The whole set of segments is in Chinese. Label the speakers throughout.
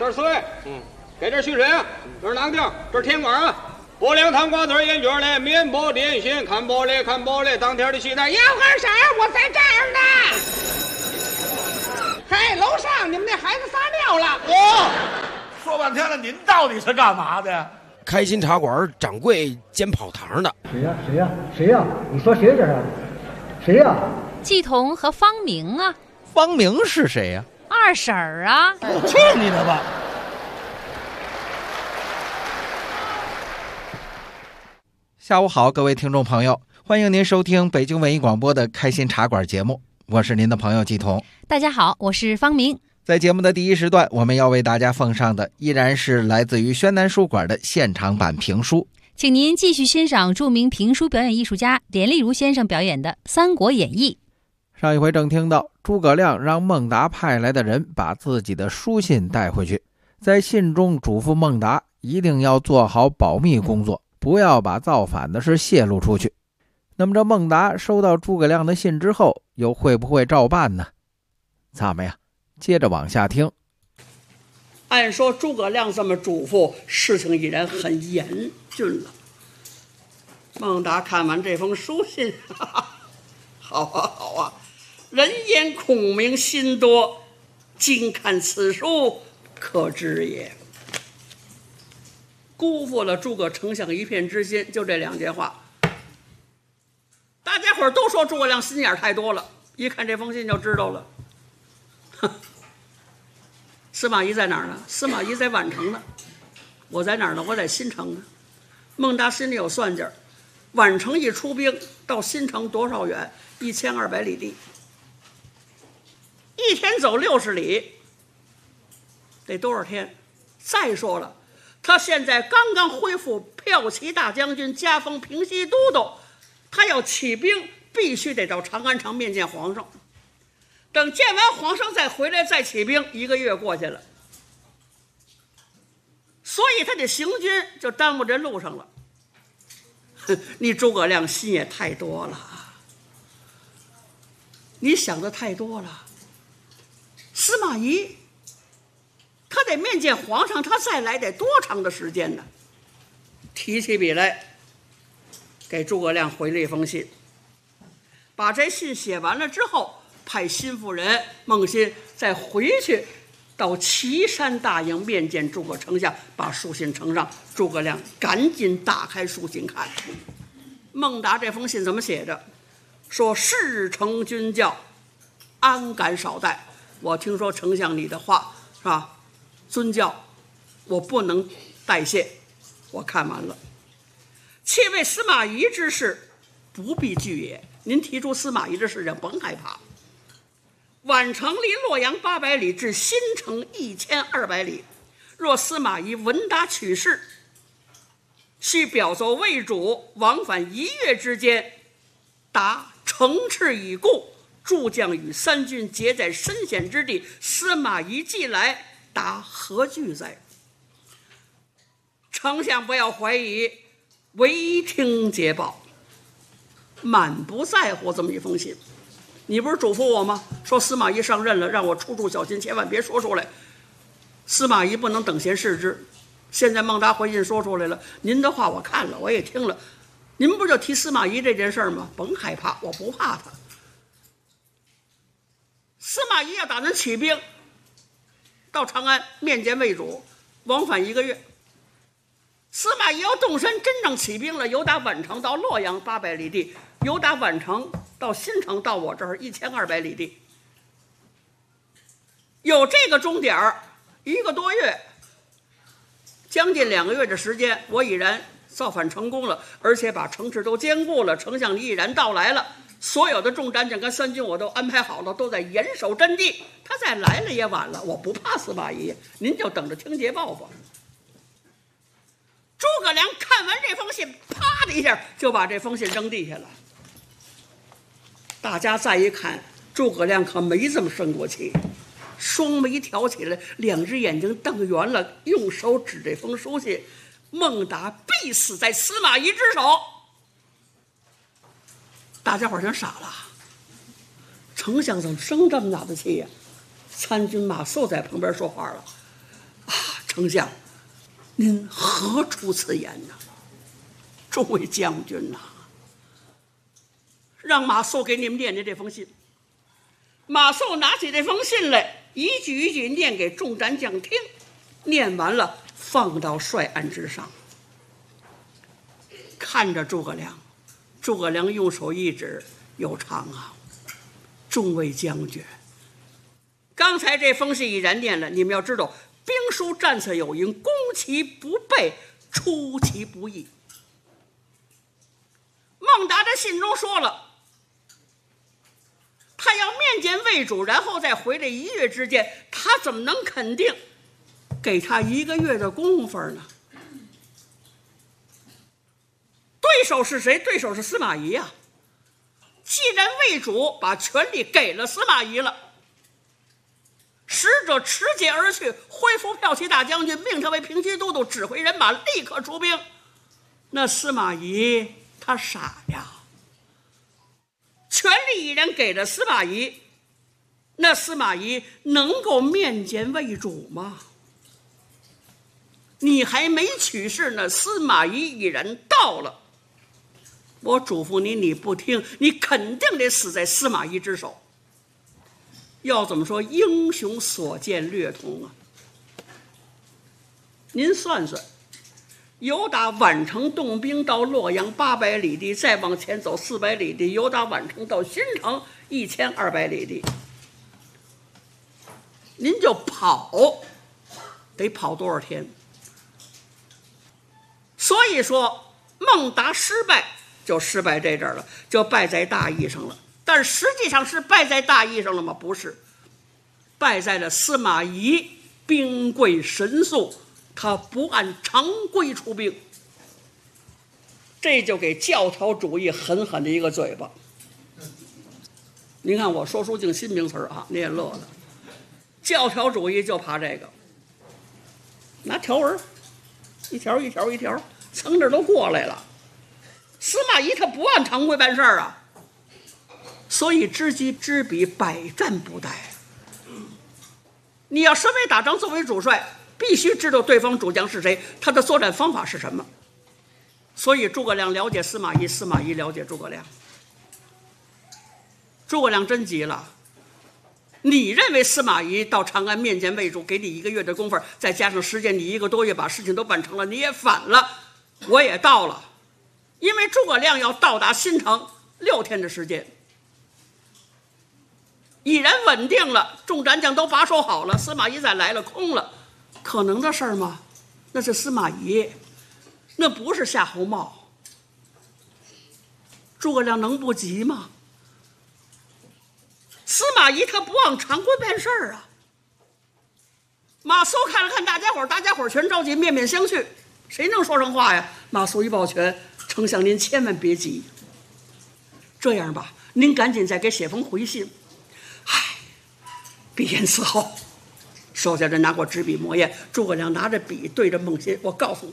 Speaker 1: 这是水，给这蓄水啊，这是囊丁，这是甜瓜啊。薄凉糖瓜子烟卷嘞，面包点心，看包嘞，当天的西餐，
Speaker 2: 要干啥？我在这儿呢。嘿，楼上你们那孩子撒尿了。
Speaker 3: 说半天了，您到底是干嘛的？
Speaker 4: 开心茶馆掌柜煎泡糖的。
Speaker 5: 谁呀？你说谁这是？谁呀？
Speaker 6: 季彤和方明啊。
Speaker 7: 方明是谁呀？
Speaker 6: 二婶儿啊。
Speaker 3: 去你的吧！
Speaker 7: 下午好，各位听众朋友，欢迎您收听北京文艺广播的开心茶馆节目，我是您的朋友季彤。
Speaker 6: 大家好，我是方明。
Speaker 7: 在节目的第一时段，我们要为大家奉上的依然是来自于宣南书馆的现场版评书，
Speaker 6: 请您继续欣赏著名评书表演艺术家连丽如先生表演的《三国演义》。
Speaker 7: 上一回正听到诸葛亮让孟达派来的人把自己的书信带回去，在信中嘱咐孟达一定要做好保密工作，不要把造反的事泄露出去。那么这孟达收到诸葛亮的信之后，又会不会照办呢？咱们呀，接着往下听。
Speaker 8: 按说诸葛亮这么嘱咐，事情已然很严峻了。孟达看完这封书信，好啊，人言孔明心多，今看此书可知也。辜负了诸葛丞相一片之心，就这两句话。大家伙都说诸葛亮心眼太多了，一看这封信就知道了。司马懿在哪儿呢？司马懿在宛城呢。我在哪儿呢？我在新城呢。孟达心里有算计儿，宛城一出兵到新城多少远？1200里地，一天走60里，得多少天？再说了，他现在刚刚恢复骠骑大将军，加封平西都督，他要起兵，必须得到长安城面见皇上。等见完皇上再回来再起兵，1个月过去了，所以他的行军就耽误这路上了。你诸葛亮心也太多了，你想的太多了。司马懿他得面见皇上，他再来得多长的时间呢？提起笔来，给诸葛亮回了一封信，把这信写完了之后，派心腹人孟欣再回去到岐山大营面见诸葛丞相，把书信呈上。诸葛亮赶紧打开书信看，孟达这封信怎么写着？说事成君教，安敢少待。我听说丞相你的话是吧，尊教我不能代谢。我看完了，窃为司马懿之事，不必惧也。您提出司马懿的事情，甭害怕。宛城离洛阳800里，至新城1200里。若司马懿闻达取事，须表奏魏主，往返1月之间，达城池已固，诸将与三军皆在深险之地。司马懿既来，达何惧哉？丞相不要怀疑，唯听捷报，满不在乎这么一封信。你不是嘱咐我吗？说司马懿上任了，让我处处小心，千万别说出来。司马懿不能等闲视之。现在孟达回信说出来了，您的话我看了，我也听了。您不就提司马懿这件事吗？甭害怕，我不怕他。司马懿要打算起兵，到长安面见魏主，往返1个月。司马懿要动身真正起兵了，由打宛城到洛阳800里地，由打宛城到新城到我这儿1200里地，有这个钟点1个多月，将近2个月的时间，我已然造反成功了，而且把城池都坚固了，丞相你已然到来了，所有的众战将跟三军我都安排好了，都在严守阵地。他再来了也晚了，我不怕司马懿，您就等着听捷报吧。诸葛亮看完这封信，啪的一下就把这封信扔地下了。大家再一看，诸葛亮可没这么生过气，双眉挑起来，2只眼睛瞪圆了，用手指这封书信：孟达必死在司马懿之手。大家伙全傻了，丞相怎么生这么大的气呀？参军马谡在旁边说话了： 丞相，您何出此言呢？诸位将军呐，让马谡给你们念念这封信。马谡拿起这封信来，一句一句念给众战将听，念完了放到帅案之上，看着诸葛亮。诸葛亮用手一指，有常啊，众位将军，刚才这封信已然念了，你们要知道，兵书战策有云，攻其不备，出其不意。孟达在信中说了，他要面见魏主，然后再回来1月之间，他怎么能肯定给他1个月的功夫呢？对手是谁？对手是司马懿啊。既然魏主把权力给了司马懿了，使者持节而去，恢复骠骑大将军，命他为平西都督，指挥人马，立刻出兵。那司马懿他傻呀，权力已然给了司马懿，那司马懿能够面见魏主吗？你还没取事呢，司马懿已然到了。我嘱咐你，你不听，你肯定得死在司马懿之手。要怎么说，英雄所见略同啊。您算算，由打宛城动兵到洛阳800里地，再往前走400里地，由打宛城到新城1200里地，您就跑得跑多少天？所以说孟达失败就失败这阵儿了，就败在大意上了。但实际上是败在大意上了吗？不是，败在了司马懿兵贵神速，他不按常规出兵，这就给教条主义狠狠的一个嘴巴。您看我说出净新名词啊，你也乐了。教条主义就怕这个，拿条文一条一条一条从这都过来了。司马懿他不按常规办事儿啊，所以知己知彼，百战不殆。你要身为打仗，作为主帅，必须知道对方主将是谁，他的作战方法是什么。所以诸葛亮了解司马懿，司马懿了解诸葛亮。诸葛亮真急了，你认为司马懿到长安面见魏主，给你1个月的功夫，再加上时间，你1个多月把事情都办成了，你也反了，我也到了。因为诸葛亮要到达新城6天的时间，已然稳定了，众战将都把守好了，司马懿再来了空了，可能的事儿吗？那是司马懿，那不是夏侯茂。诸葛亮能不急吗？司马懿他不按常规办事儿啊。马谡看了看大家伙，大家伙全着急，面面相觑，谁能说上话呀？马谡一抱拳，丞相您千万别急，这样吧，您赶紧再给写封回信。唉，闭言伺候。手下人拿过纸笔墨砚，诸葛亮拿着笔对着孟欣，我告诉你，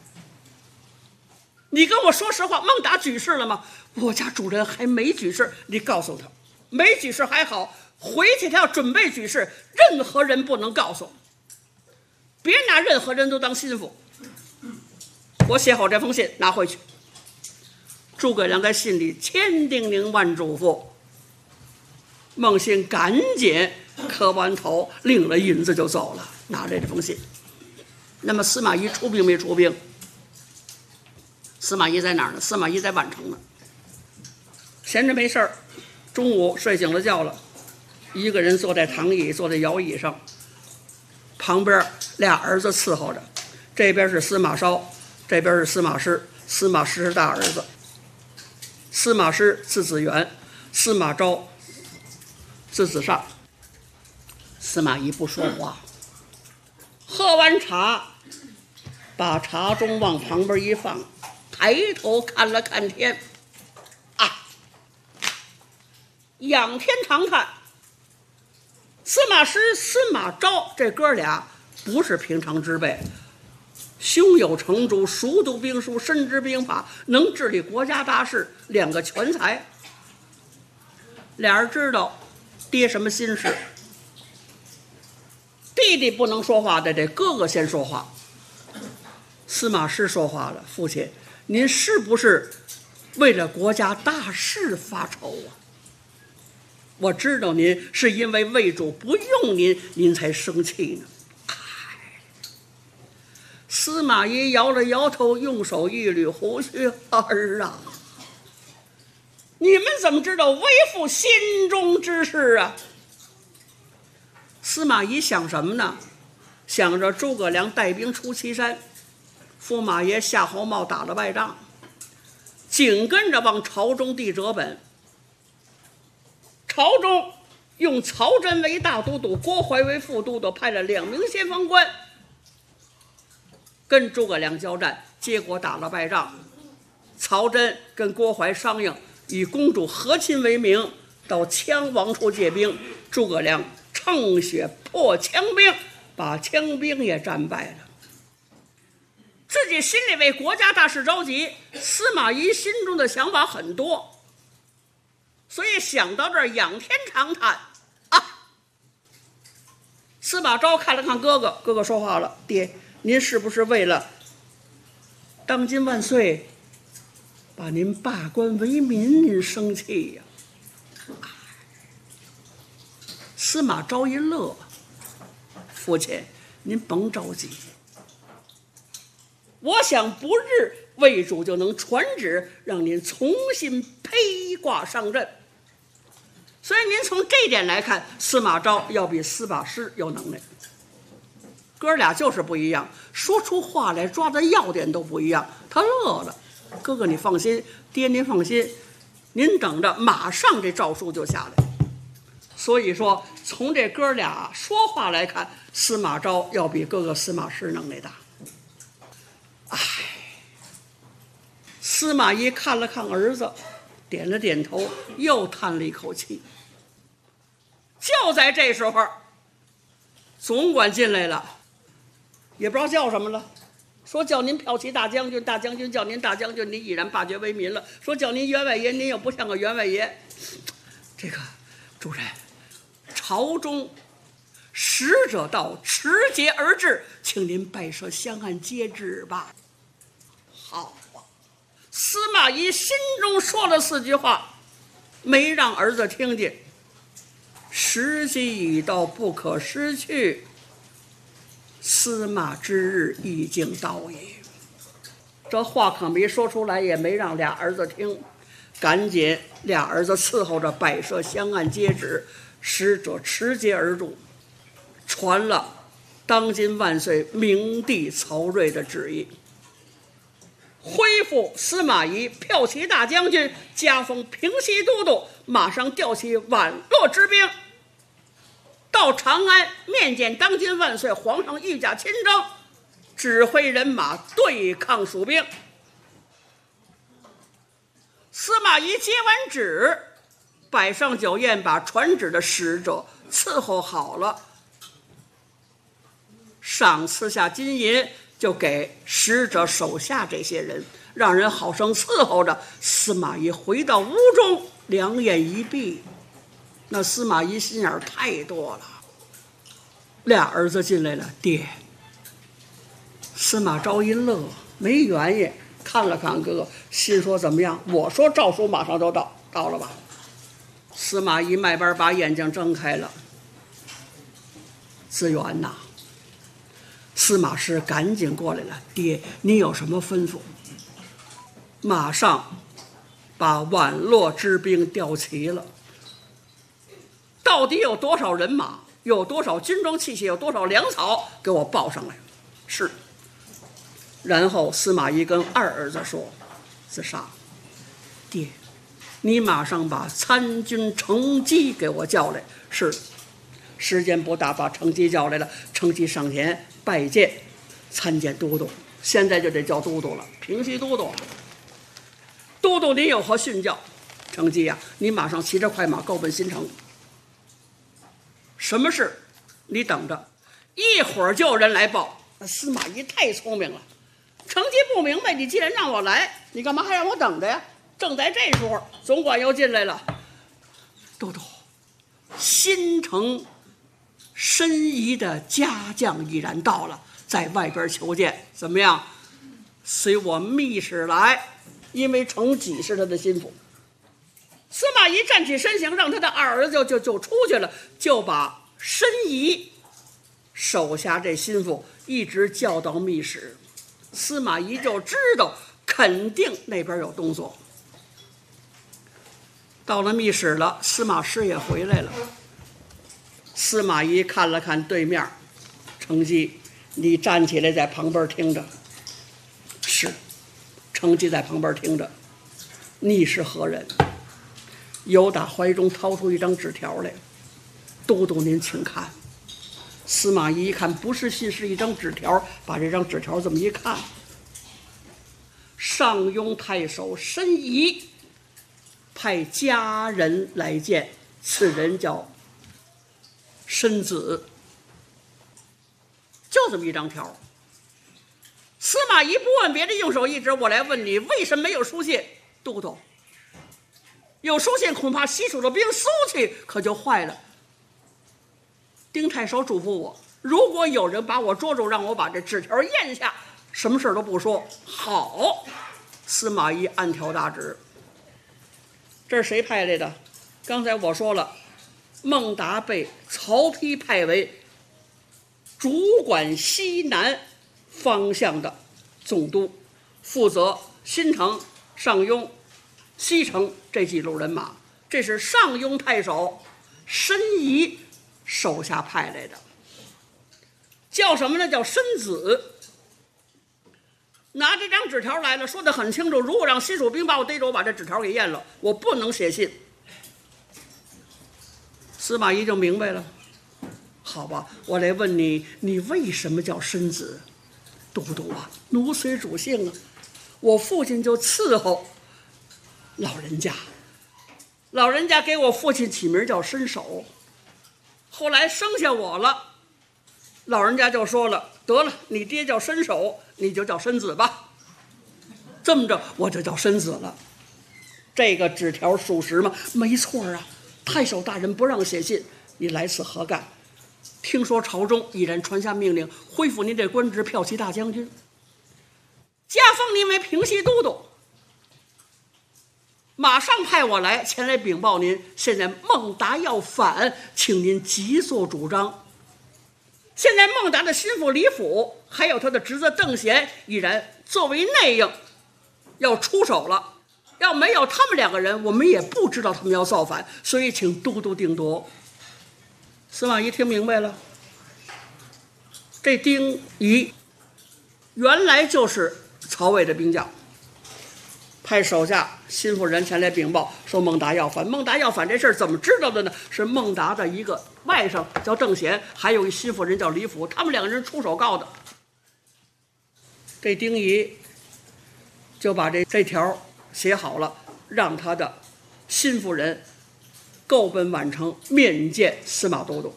Speaker 8: 你跟我说实话，孟达举事了吗？我家主人还没举事，你告诉他，没举事还好，回去他要准备举事，任何人不能告诉，别拿任何人都当心腹。我写好这封信拿回去。诸葛亮在信里千叮咛万嘱咐，孟欣赶紧磕完头，领了银子就走了，拿着这封信。那么司马懿出兵没出兵？司马懿在哪儿呢？司马懿在宛城呢，闲着没事儿，中午睡醒了觉了，一个人坐在躺椅，坐在摇椅上，旁边俩儿子伺候着，这边是司马绍，这边是司马师。司马师是大儿子，司马师字子元，司马昭字子尚。司马懿不说话，喝完茶，把茶盅往旁边一放，抬头看了看天，啊，仰天长叹。司马师、司马昭这哥俩不是平常之辈，胸有成竹，熟读兵书，深知兵法，能治理国家大事，两个全才。俩人知道爹什么心事， 弟弟不能说话的，得哥哥先说话。司马师说话了：“父亲，您是不是为了国家大事发愁啊？我知道您是因为魏主不用您，您才生气呢。”司马懿摇了摇头，用手一捋胡须：“儿啊，你们怎么知道为父心中之事啊？”司马懿想什么呢？想着诸葛亮带兵出祁山，驸马爷夏侯茂打了败仗，紧跟着往朝中递折本。朝中用曹真为大都督，郭淮为副都督，派了2名先锋官跟诸葛亮交战，结果打了败仗。曹真跟郭淮商量，以公主和亲为名，到羌王处借兵。诸葛亮乘雪破羌兵，把羌兵也战败了。自己心里为国家大事着急，司马懿心中的想法很多，所以想到这儿仰天长叹啊！司马昭看了看哥哥，哥哥说话了：“爹，您是不是为了当今万岁把您罢官为民，您生气呀？”司马昭一乐：“父亲，您甭着急，我想不日魏主就能传旨，让您重新披挂上阵。所以您从这点来看，司马昭要比司马师有能耐。哥俩就是不一样，说出话来抓的要点都不一样。”他乐了：“哥哥你放心，爹您放心，您等着，马上这诏书就下来。”所以说，从这哥俩说话来看，司马昭要比哥哥司马师能耐大。司马懿看了看儿子，点了点头，又叹了一口气。就在这时候，总管进来了，也不知道叫什么了，说叫您骠骑大将军，大将军叫您大将军，您已然罢爵为民了。说叫您员外爷，您又不像个员外爷。这个主人，朝中使者到，持节而至，请您摆设香案接旨吧。好啊！司马懿心中说了4句话，没让儿子听见。时机已到，不可失去，司马之日已经到也。这话可没说出来，也没让俩儿子听，赶紧俩儿子伺候着摆设香案接旨，使者持节而入，传了当今万岁明帝曹睿的旨意，恢复司马懿骠骑大将军，加封平西都督，马上调起宛洛之兵，到长安面见当今万岁皇上御驾亲征，指挥人马对抗蜀兵。司马懿接完旨，摆上酒宴，把传旨的使者伺候好了，赏赐下金银，就给使者手下这些人，让人好生伺候着。司马懿回到屋中，两眼一闭。那司马懿心眼太多了。俩儿子进来了，爹。司马昭一乐，没原因，看了看哥哥，心说怎么样？我说诏书马上就到了吧？司马懿慢慢把眼睛睁开了。资源呐！司马师赶紧过来了，爹，您有什么吩咐？马上把宛洛之兵调齐了。到底有多少人马？有多少军装器械？有多少粮草？给我报上来。是。然后司马懿跟二儿子说：“子尚，爹，你马上把参军程基给我叫来。”是。时间不大，把程基叫来了。程基上前拜见参见都督，现在就得叫都督了，平西都督。都督您有何训教？程基呀，你马上骑着快马高奔新城。什么事？你等着，一会儿就有人来报。司马懿太聪明了，程基不明白，你既然让我来，你干嘛还让我等着呀？正在这时候，总管又进来了。都督，新城申仪的家将已然到了，在外边求见，怎么样？随我密使来，因为程济是他的心腹。司马懿站起身形，让他的二儿子就出去了，就把申仪手下这心腹一直叫到密室。司马懿就知道肯定那边有动作。到了密室了，司马师也回来了。司马懿看了看对面，程济，你站起来在旁边听着。是，程济在旁边听着。你是何人？由打怀中掏出一张纸条来，都督您请看。司马懿一看不是信，是一张纸条，把这张纸条这么一看，上庸太守申仪派家人来见，此人叫申子，就这么一张条。司马懿不问别的，用手一指，我来问你，为什么没有书信？都督，有书信恐怕西蜀的兵搜去，可就坏了。丁太守嘱咐我，如果有人把我捉住，让我把这纸条咽下，什么事都不说。好，司马懿暗挑大指。这是谁派来的？刚才我说了，孟达被曹丕派为主管西南方向的总督，负责新城、上庸、西城这几路人马。这是上庸太守申仪手下派来的，叫什么呢？叫申子。拿这张纸条来了，说得很清楚，如果让西蜀兵把我逮着，我把这纸条给验了，我不能写信。司马懿就明白了。好吧，我来问你，你为什么叫申子？都督啊，奴随主姓啊，我父亲就伺候老人家，老人家给我父亲起名叫申守，后来生下我了，老人家就说了，得了，你爹叫申守，你就叫申子吧。这么着我就叫申子了。这个纸条属实吗？没错啊，太守大人不让写信，你来此何干？听说朝中已然传下命令，恢复您这官职，骠骑大将军，加封您为平西都督。马上派我来前来禀报您，现在孟达要反，请您急做主张。现在孟达的心腹李府还有他的侄子邓贤已然作为内应要出手了，要没有他们两个人，我们也不知道他们要造反，所以请都督定夺。司马懿听明白了，这丁仪原来就是曹魏的兵将，派手下心腹人前来禀报，说孟达要反。孟达要反这事儿怎么知道的呢？是孟达的一个外甥叫邓贤，还有一心腹人叫李府，他们两个人出手告的。这丁仪就把这条写好了，让他的心腹人够奔宛城面见司马都督。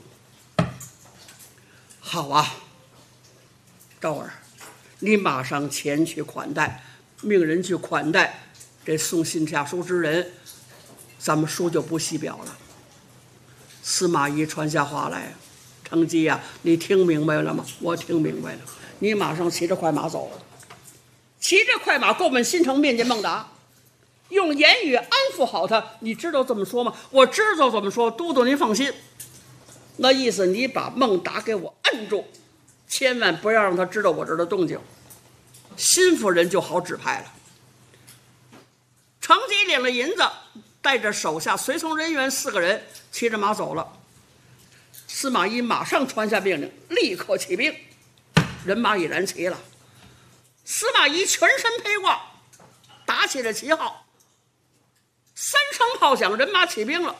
Speaker 8: 好啊，赵儿，你马上前去款待，命人去款待这送信下书之人，咱们书就不细表了。司马懿传下话来，程济呀，你听明白了吗？我听明白了。你马上骑着快马走，骑着快马够奔新城面见孟达，用言语安抚好他。你知道怎么说吗？我知道怎么说，都督您放心。那意思你把孟达给我摁住，千万不要让他知道我这儿的动静，心腹人就好指派了。程济领了银子，带着手下随从人员4个人骑着马走了。司马懿马上传下命令，立刻起兵。人马已然齐了，司马懿全身披挂，打起了旗号，3声炮响，人马起兵了。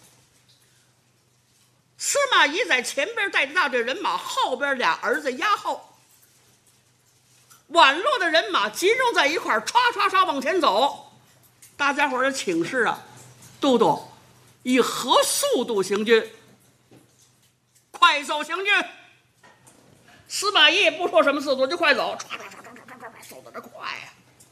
Speaker 8: 司马懿在前边带着大队人马，后边俩儿子压后，宛路的人马集中在一块儿，唰唰唰往前走。大家伙儿的请示啊，都督以何速度行军？快走行军。司马懿不说什么速度，就快走，唰唰唰唰唰唰，走得这快呀。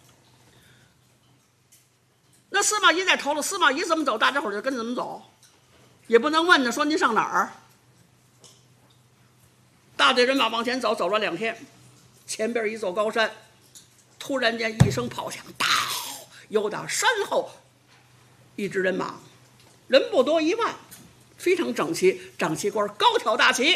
Speaker 8: 那司马懿在头了，司马懿怎么走，大家伙儿就跟怎么走，也不能问他说您上哪儿。 大队人马往前走，走了2天，前边一座高山，突然间一声炮响，到由打山后一支人马，人不多1万，非常整齐，掌旗官高挑大旗，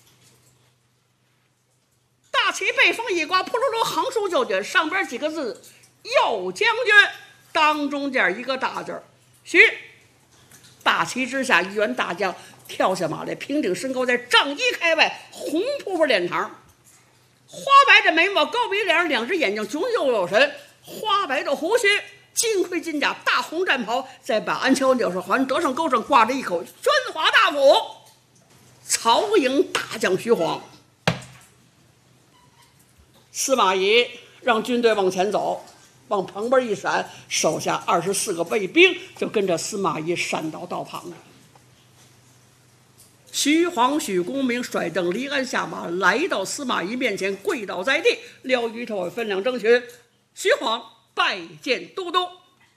Speaker 8: 大旗背风一刮，噗噜噜横竖就卷，上边几个字右将军，当中间一个大字徐。大旗之下，一员大将跳下马来，平顶身高在丈1开外，红扑扑脸膛，花白的眉毛，高鼻梁，2只眼睛炯炯有神，花白的胡须，金盔金甲，大红战袍，在把鞍桥纽上环得胜钩上挂着一口宣华大斧。曹营大将徐晃，司马懿让军队往前走，往旁边一闪，手下24个卫兵就跟着司马懿闪到道旁了。徐晃、许公明甩蹬离鞍下马，来到司马懿面前，跪倒在地，撩鱼头分两征询。徐晃拜见都督，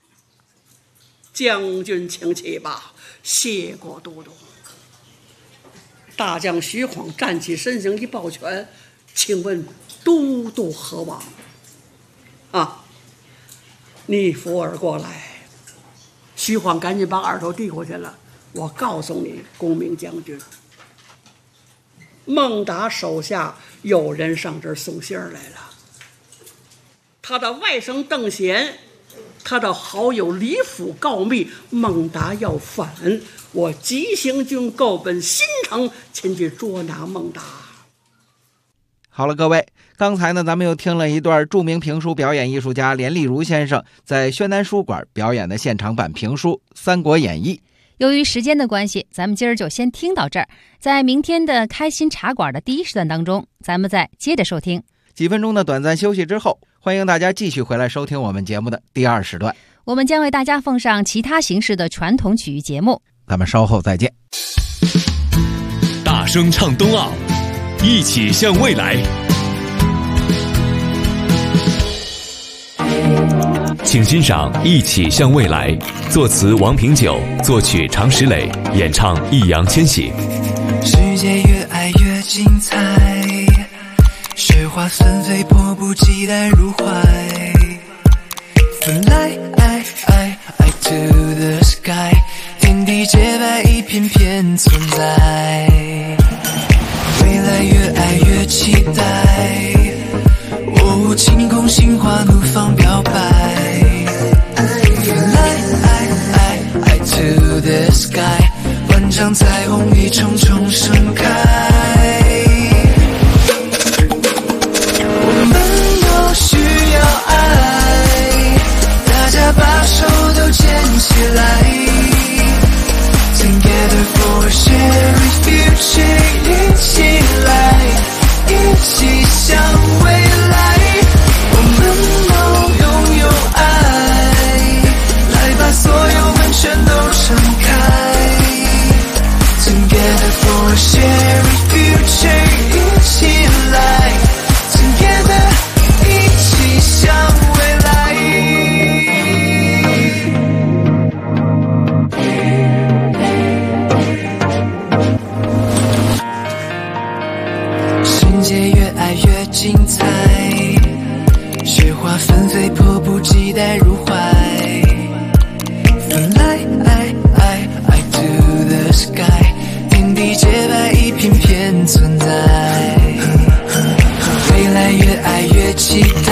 Speaker 8: 将军请起吧，谢过都督。大将徐晃站起身形，一抱拳，请问都督何往？啊，你扶儿过来。徐晃赶紧把耳朵递过去了。我告诉你，公明将军，孟达手下有人上这儿送信儿来了。他的外甥邓贤，他的好友李府告密，孟达要反，我急行军购奔新城，前去捉拿孟达。
Speaker 7: 好了，各位，刚才呢，咱们又听了一段著名评书表演艺术家连丽如先生在宣南书馆表演的现场版评书《三国演义》。
Speaker 6: 由于时间的关系，咱们今儿就先听到这儿。在明天的开心茶馆的第1时段当中，咱们再接着收听。
Speaker 7: 几分钟的短暂休息之后，欢迎大家继续回来收听我们节目的第2时段。
Speaker 6: 我们将为大家奉上其他形式的传统曲艺节目。
Speaker 7: 咱们稍后再见。
Speaker 9: 大声唱冬奥，一起向未来。请欣赏《一起向未来》，作词王平久，作曲常石磊，演唱易烊千玺。
Speaker 10: 世界越爱越精彩，雪花纷飞，迫不及待入怀。Fly to the sky， 天地洁白，一片片存在。未来越爱越期待，哦，晴空心花怒放表白。Fly to the sky， 万丈彩虹一重重盛开。我们都需要爱，大家把手都牵起来。Together for a shared future， 一起来，一起向未来。我们都拥有爱，来把所有门全都敞开。Together for a shared future， 一起来 Together， 一起向未来。世界越爱越精彩，雪花纷飞，迫不及待入怀。Fly to the sky， 天地洁白，一片片存在。未来越爱越期待，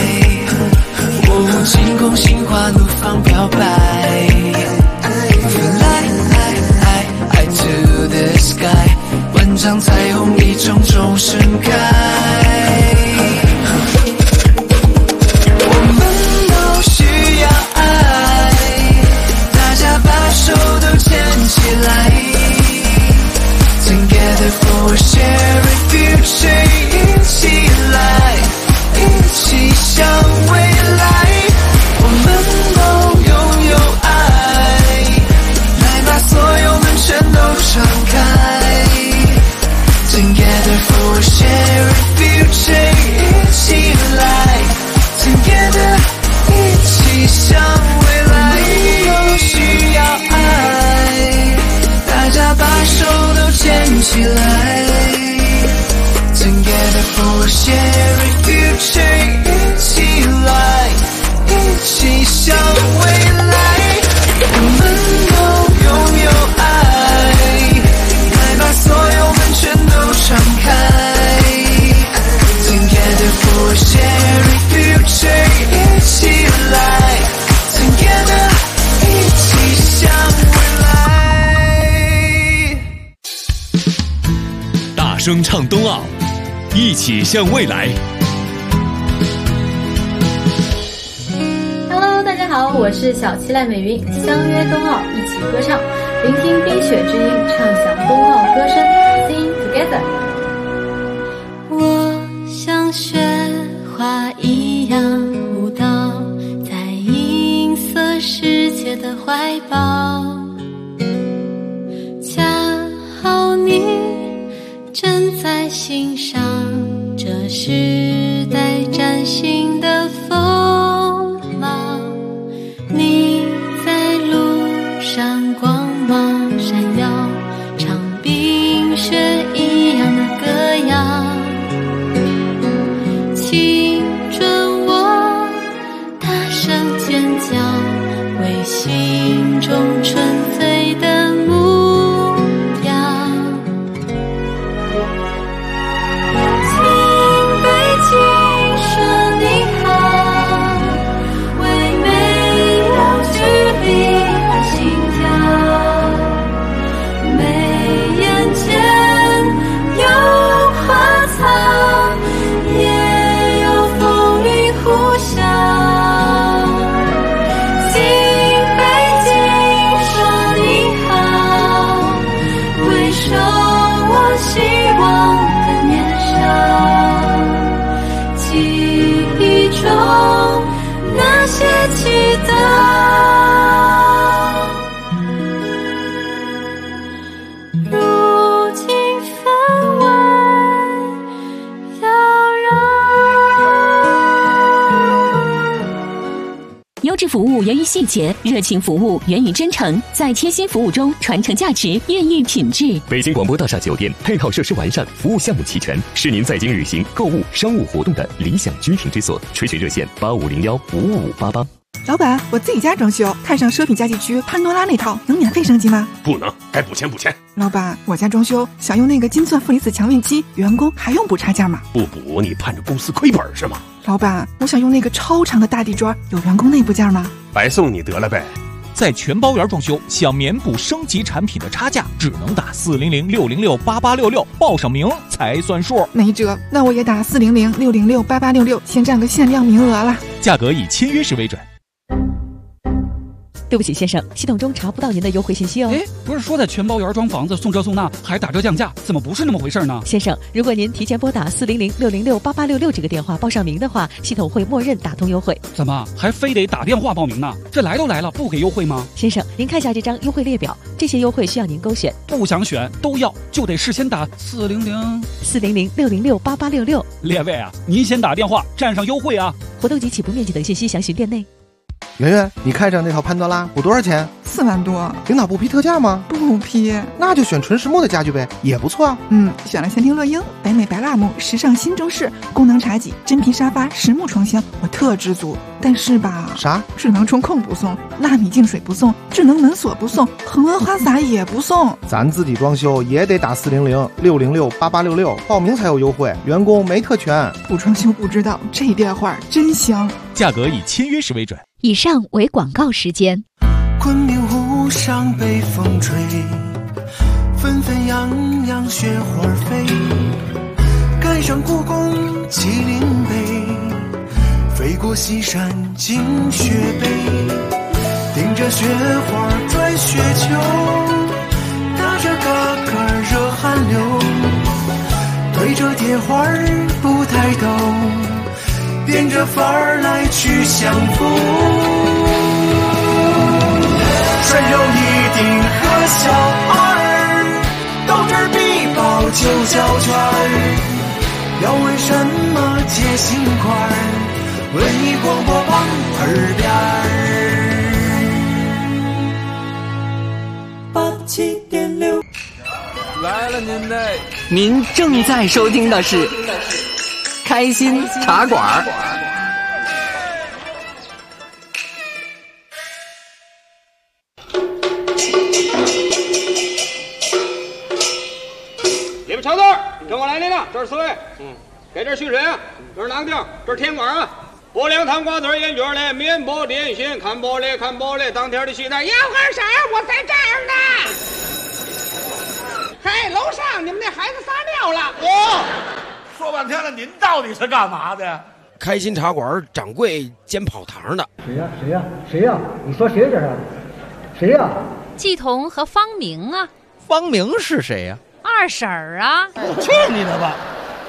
Speaker 10: 哦，晴空心花怒放表白。Fly to the sky， 万丈彩虹一重重盛开。我们都需要爱，大家把手都牵起来。Together for a shared future， 一起来，一起向未来。我们都拥有爱，
Speaker 9: 声唱冬奥，一起向未来。
Speaker 11: Hello， 大家好，我是小七赖美云，相约冬奥，一起歌唱，聆听冰雪之音，畅享冬奥歌声 ，Sing Together。
Speaker 12: 我像雪花一样舞蹈，在银色世界的怀抱，恰好你正在欣赏这时代崭新的风貌，你在路上光芒闪耀，唱冰雪一样的歌谣，请准我大声尖叫，为心中纯粹的目标。请北京说你好，为没有距离的心跳，眉眼间有花草，也有风雨呼啸。请北京说你好，回首我希望的年少，记忆中那些祈祷。如今分外妖娆。
Speaker 13: 优质服务源于细节，热情服务源于真诚，在贴心服务中传承价值，孕育品质。
Speaker 9: 北京广播大厦酒店配套设施完善，服务项目齐全，是您在京旅行、购物、商务活动的理想居停之所。垂询热线8501-55588。
Speaker 14: 老板，我自己家装修，看上奢品家具区潘多拉那套，能免费升级吗？
Speaker 15: 不能，该补钱补钱。
Speaker 14: 老板，我家装修想用那个金钻负离子强运机，员工还用补差价吗？
Speaker 15: 不补你盼着公司亏本是吗？
Speaker 14: 老板，我想用那个超长的大地砖，有员工内部件吗？
Speaker 15: 白送你得了呗。
Speaker 16: 在全包园装修，想免补升级产品的差价，只能打400-606-8866，报上名才算数。
Speaker 14: 没辙，那我也打400-606-8866，先占个限量名额了。
Speaker 16: 价格以签约时为准。
Speaker 17: 对不起，先生，系统中查不到您的优惠信息哦。
Speaker 18: 哎，不是说在全包园装房子送这送那还打折降价，怎么不是那么回事呢？
Speaker 17: 先生，如果您提前拨打400-606-8866这个电话报上名的话，系统会默认打通优惠。
Speaker 18: 怎么还非得打电话报名呢？这来都来了，不给优惠吗？
Speaker 17: 先生，您看下这张优惠列表，这些优惠需要您勾选。
Speaker 18: 不想选都要，就得事先打
Speaker 17: 400-606-8866。
Speaker 18: 列位啊，您先打电话占上优惠啊！
Speaker 17: 活动及起步面积等信息详询店内。
Speaker 19: 圆圆，你看上那套潘多拉补多少钱
Speaker 14: ？4万多。
Speaker 19: 领导不批特价吗？
Speaker 14: 不批。
Speaker 19: 那就选纯实木的家具呗，也不错啊。
Speaker 14: 选了前庭乐英、北美白蜡木、时尚新中式、功能茶几、真皮沙发、实木床箱，我特知足。但是吧，
Speaker 19: 啥？
Speaker 14: 智能中控不送，纳米净水不送，智能门锁不送，恒温花洒也不送。
Speaker 19: 咱自己装修也得打400-606-8866，报名才有优惠，员工没特权。
Speaker 14: 不装修不知道，这电话真香。
Speaker 16: 价格以签约时为准。
Speaker 6: 以上为广告时间。
Speaker 10: 昆明湖上北风吹，纷纷扬扬雪花飞，赶上故宫麒麟碑，飞过西山进雪北，顶着雪花转雪球，打着嘎嘎热汗流，对着铁花不抬头，点着范儿来去相逢，顺手一顶和小二，斗智必报九小圈，要问什么解心宽，文艺广播网耳边87.6。
Speaker 20: 来了您嘞！您正在收听的是开心茶馆。
Speaker 1: 你们瞧这儿，跟我来领了，这是4位。给这蓄水啊，这是囊丁，这是甜瓜啊。拨凉糖瓜子烟卷嘞，面包点心，看玻璃看玻璃，当天的期待。
Speaker 2: 要喝色儿，我在这儿呢。 嗨，楼上你们那孩子撒尿了。
Speaker 3: 说半天了，您到底是干嘛的？
Speaker 4: 开心茶馆掌柜兼跑堂的。
Speaker 5: 谁呀？你说谁这是？谁呀？
Speaker 6: 季彤和方明啊。
Speaker 7: 方明是谁呀？
Speaker 6: 二婶儿啊。
Speaker 3: 去你的吧！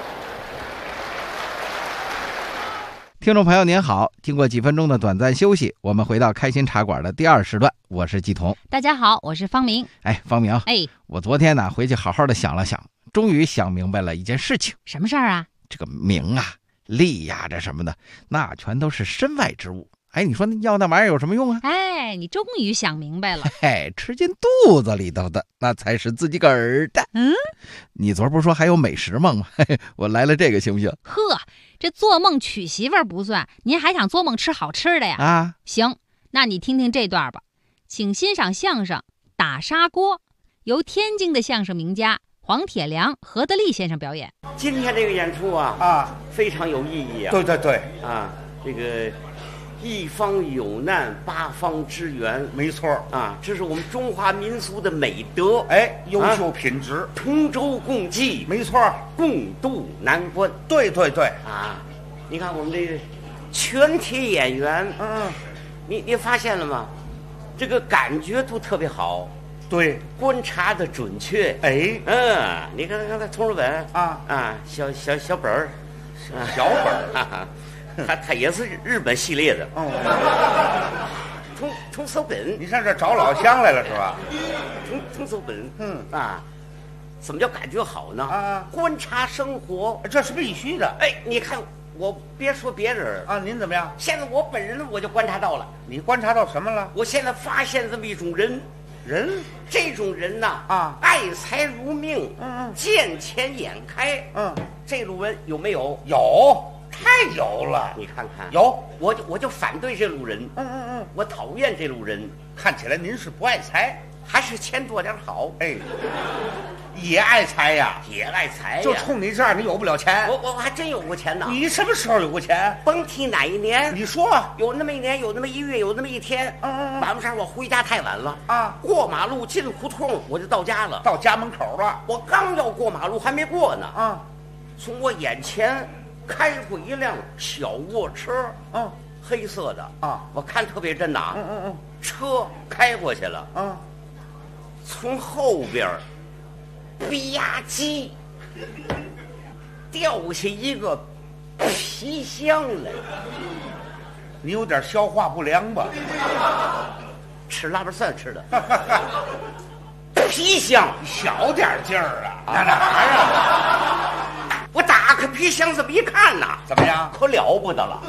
Speaker 7: 听众朋友您好，经过几分钟的短暂休息，我们回到开心茶馆的第2时段，我是季彤。
Speaker 6: 大家好，我是方明。
Speaker 7: 方明，我昨天呢回去好好的想了想，终于想明白了一件事情。
Speaker 6: 什么事儿啊？
Speaker 7: 这个名啊、利呀这什么的，那全都是身外之物。你说要那玩意儿有什么用啊？
Speaker 6: 你终于想明白了。
Speaker 7: 吃进肚子里头的那才是自己个儿的。你昨儿不是说还有美食梦吗？我来了这个行不行？
Speaker 6: 呵，这做梦娶媳妇儿不算，您还想做梦吃好吃的呀？行，那你听听这段吧，请欣赏相声《打砂锅》，由天津的相声名家黄铁良、何德利先生表演。
Speaker 21: 今天这个演出非常有意义啊！
Speaker 3: 对
Speaker 21: 这个一方有难，八方支援，
Speaker 3: 没错
Speaker 21: 这是我们中华民族的美德，
Speaker 3: 优秀品质，
Speaker 21: 同舟共济，
Speaker 3: 没错，
Speaker 21: 共度难关。
Speaker 3: 对
Speaker 21: 你看我们这个全体演员，你发现了吗？这个感觉都特别好，
Speaker 3: 对，
Speaker 21: 观察的准确，你看他童书本小本儿，
Speaker 3: 小本儿。
Speaker 21: 他也是日本系列的，童手本，
Speaker 3: 你上这找老乡来了是吧？
Speaker 21: 童手本，什么叫感觉好呢？观察生活，
Speaker 3: 这是必须的。
Speaker 21: 你看我别说别人
Speaker 3: 您怎么样？
Speaker 21: 现在我本人我就观察到了。
Speaker 3: 你观察到什么了？
Speaker 21: 我现在发现这么一种人，这种人呐，爱财如命，见钱眼开，这种人有没有？
Speaker 3: 有。太有了，
Speaker 21: 你看看，
Speaker 3: 有，
Speaker 21: 我就反对这路人，我讨厌这路人。
Speaker 3: 看起来您是不爱财，
Speaker 21: 还是钱多点好？
Speaker 3: 也爱财呀，
Speaker 21: 也爱财呀。
Speaker 3: 就冲你这样，你有不了钱。
Speaker 21: 我还真有过钱呢。
Speaker 3: 你什么时候有过钱？
Speaker 21: 甭提哪一年，
Speaker 3: 你说
Speaker 21: 有那么一年，有那么一月，有那么一天，晚上我回家太晚了过马路进胡同我就到家了，
Speaker 3: 到家门口了。
Speaker 21: 我刚要过马路还没过呢，从我眼前开过一辆小卧车，黑色的我看特别真呐，车开过去了，从后边吧唧掉下一个皮箱来。
Speaker 3: 你有点消化不良吧？
Speaker 21: 吃腊八蒜吃的皮箱，
Speaker 3: 小点劲儿啊！
Speaker 21: 哪儿我打开皮箱这么一看呐，
Speaker 3: 怎么样？
Speaker 21: 可了不得了！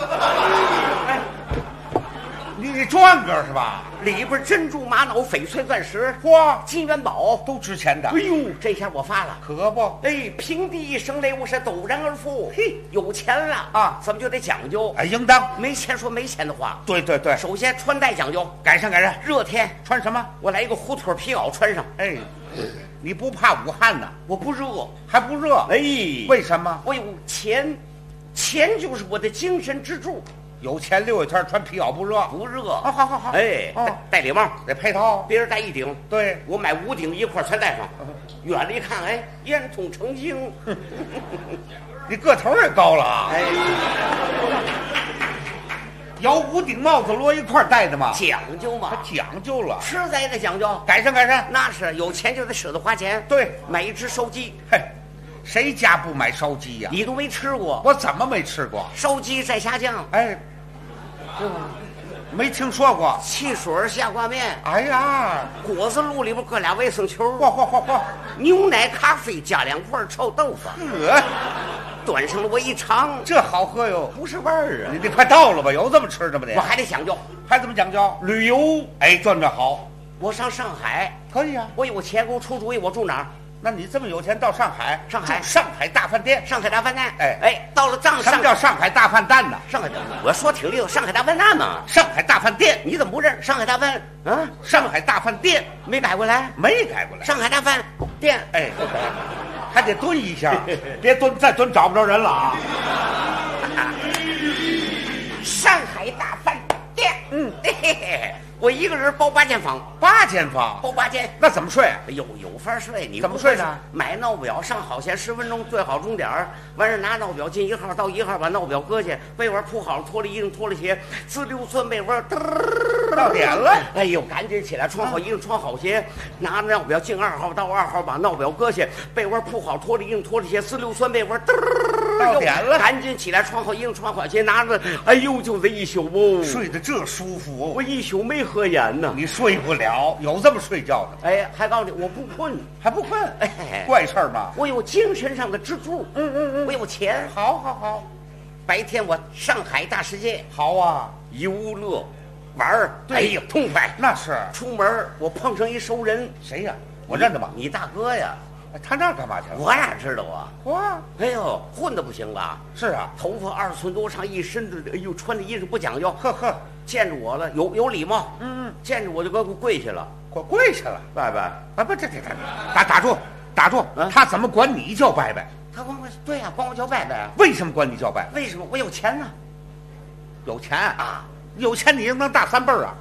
Speaker 3: 你转个是吧？
Speaker 21: 里边珍珠、玛瑙、翡翠、钻石，金元宝
Speaker 3: 都值钱的。
Speaker 21: 哎呦，这下我发了，
Speaker 3: 可不？
Speaker 21: 平地一声雷，我是陡然而富。有钱了怎么就得讲究？
Speaker 3: 应当。
Speaker 21: 没钱说没钱的话。
Speaker 3: 对。
Speaker 21: 首先穿戴讲究，
Speaker 3: 改善。
Speaker 21: 热天
Speaker 3: 穿什么？
Speaker 21: 我来一个胡腿皮袄穿上。
Speaker 3: 你不怕武汉呢？
Speaker 21: 我不热，
Speaker 3: 还不热？为什么？
Speaker 21: 我有钱，钱就是我的精神支柱。
Speaker 3: 有钱溜一天穿皮袄不热？
Speaker 21: 不热。
Speaker 3: 好。
Speaker 21: 戴礼帽
Speaker 3: 得配套，
Speaker 21: 别人戴一顶，
Speaker 3: 对
Speaker 21: 我买5顶一块全戴上。远了一看，烟筒成精。
Speaker 3: 你个头也高了啊！有5顶帽子摞一块戴的吗？
Speaker 21: 讲究嘛，
Speaker 3: 讲究了，
Speaker 21: 吃咱也得讲究，
Speaker 3: 改善。
Speaker 21: 那是有钱就得舍得花钱。
Speaker 3: 对，
Speaker 21: 买一只烧鸡。
Speaker 3: 谁家不买烧鸡呀？
Speaker 21: 你都没吃过？
Speaker 3: 我怎么没吃过？
Speaker 21: 烧鸡蘸虾酱。
Speaker 3: 没听说过。
Speaker 21: 汽水下挂面。
Speaker 3: 哎呀，
Speaker 21: 果子露里边搁俩卫生球。
Speaker 3: 嚯！
Speaker 21: 牛奶咖啡加2块臭豆腐。端上了我一尝，
Speaker 3: 这好喝哟！
Speaker 21: 不是味儿啊！
Speaker 3: 你得快到了吧？有这么吃的吗？
Speaker 21: 我还得讲究，
Speaker 3: 还怎么讲究？
Speaker 21: 旅游，
Speaker 3: 赚着好。
Speaker 21: 我上上海
Speaker 3: 可以啊，
Speaker 21: 我有钱，给我出主意，我住哪儿？
Speaker 3: 那你这么有钱，到上海？
Speaker 21: 上
Speaker 3: 海大饭店。
Speaker 21: 上海大饭店。到了
Speaker 3: 什么叫上海大饭店呢？
Speaker 21: 上海，我说挺溜，上海大饭店嘛。
Speaker 3: 上海大饭店，
Speaker 21: 你怎么不认？上海大饭
Speaker 3: 上海大饭店
Speaker 21: 没改过来？
Speaker 3: 没改过来。
Speaker 21: 上海大饭店，
Speaker 3: 还得蹲一下，别蹲，再蹲找不着人了啊！
Speaker 21: 上海大饭店， 我一个人包8间房
Speaker 3: ，8间房，
Speaker 21: 包8间，
Speaker 3: 那怎么睡？
Speaker 21: 有法睡，你
Speaker 3: 怎么睡呢？
Speaker 21: 买闹表，上好前10分钟，对好钟点儿，完事拿闹表进1号到1号，把闹表搁下，被窝铺好了，脱了衣裳，脱了鞋，滋溜钻被窝，
Speaker 3: 到点了。
Speaker 21: 哎呦，赶紧起来，穿好衣裳，穿好鞋，拿着闹表进2号到2号，把闹表搁下，被窝铺好，脱了衣裳，脱了鞋，滋溜钻被窝，
Speaker 3: 到点了，
Speaker 21: 赶紧起来，穿好衣裳，穿好鞋，拿着，哎呦，就这一宿哦，
Speaker 3: 睡得这舒服哦，
Speaker 21: 我一宿没合眼呢。
Speaker 3: 你睡不了，有这么睡觉的？
Speaker 21: 哎，还告诉你，我不困，
Speaker 3: 还不困？
Speaker 21: 哎，
Speaker 3: 怪事儿吗？
Speaker 21: 我有精神上的支柱，我有钱，
Speaker 3: 好，
Speaker 21: 白天我上海大世界，
Speaker 3: 好啊，
Speaker 21: 游乐玩儿，哎呀，痛快，
Speaker 3: 那是。
Speaker 21: 出门我碰上一熟人，
Speaker 3: 谁呀？我认得吗？
Speaker 21: 你大哥呀。
Speaker 3: 他那干嘛去了？
Speaker 21: 我哪知道啊！
Speaker 3: 哇，
Speaker 21: 哎呦，混得不行吧？
Speaker 3: 是啊，
Speaker 21: 头发20寸多长，一身的，哎呦，穿的衣裳不讲究，
Speaker 3: 呵，
Speaker 21: 见着我了，有礼貌，见着我就给我跪下了，
Speaker 3: 跪下了，
Speaker 21: 拜拜，
Speaker 3: 啊不，这打住，他怎么管你叫拜拜？
Speaker 21: 他管我，对呀，管我叫拜拜。
Speaker 3: 为什么管你叫拜？
Speaker 21: 为什么？我有钱呢，
Speaker 3: 有钱啊，有钱你应当大3辈儿啊，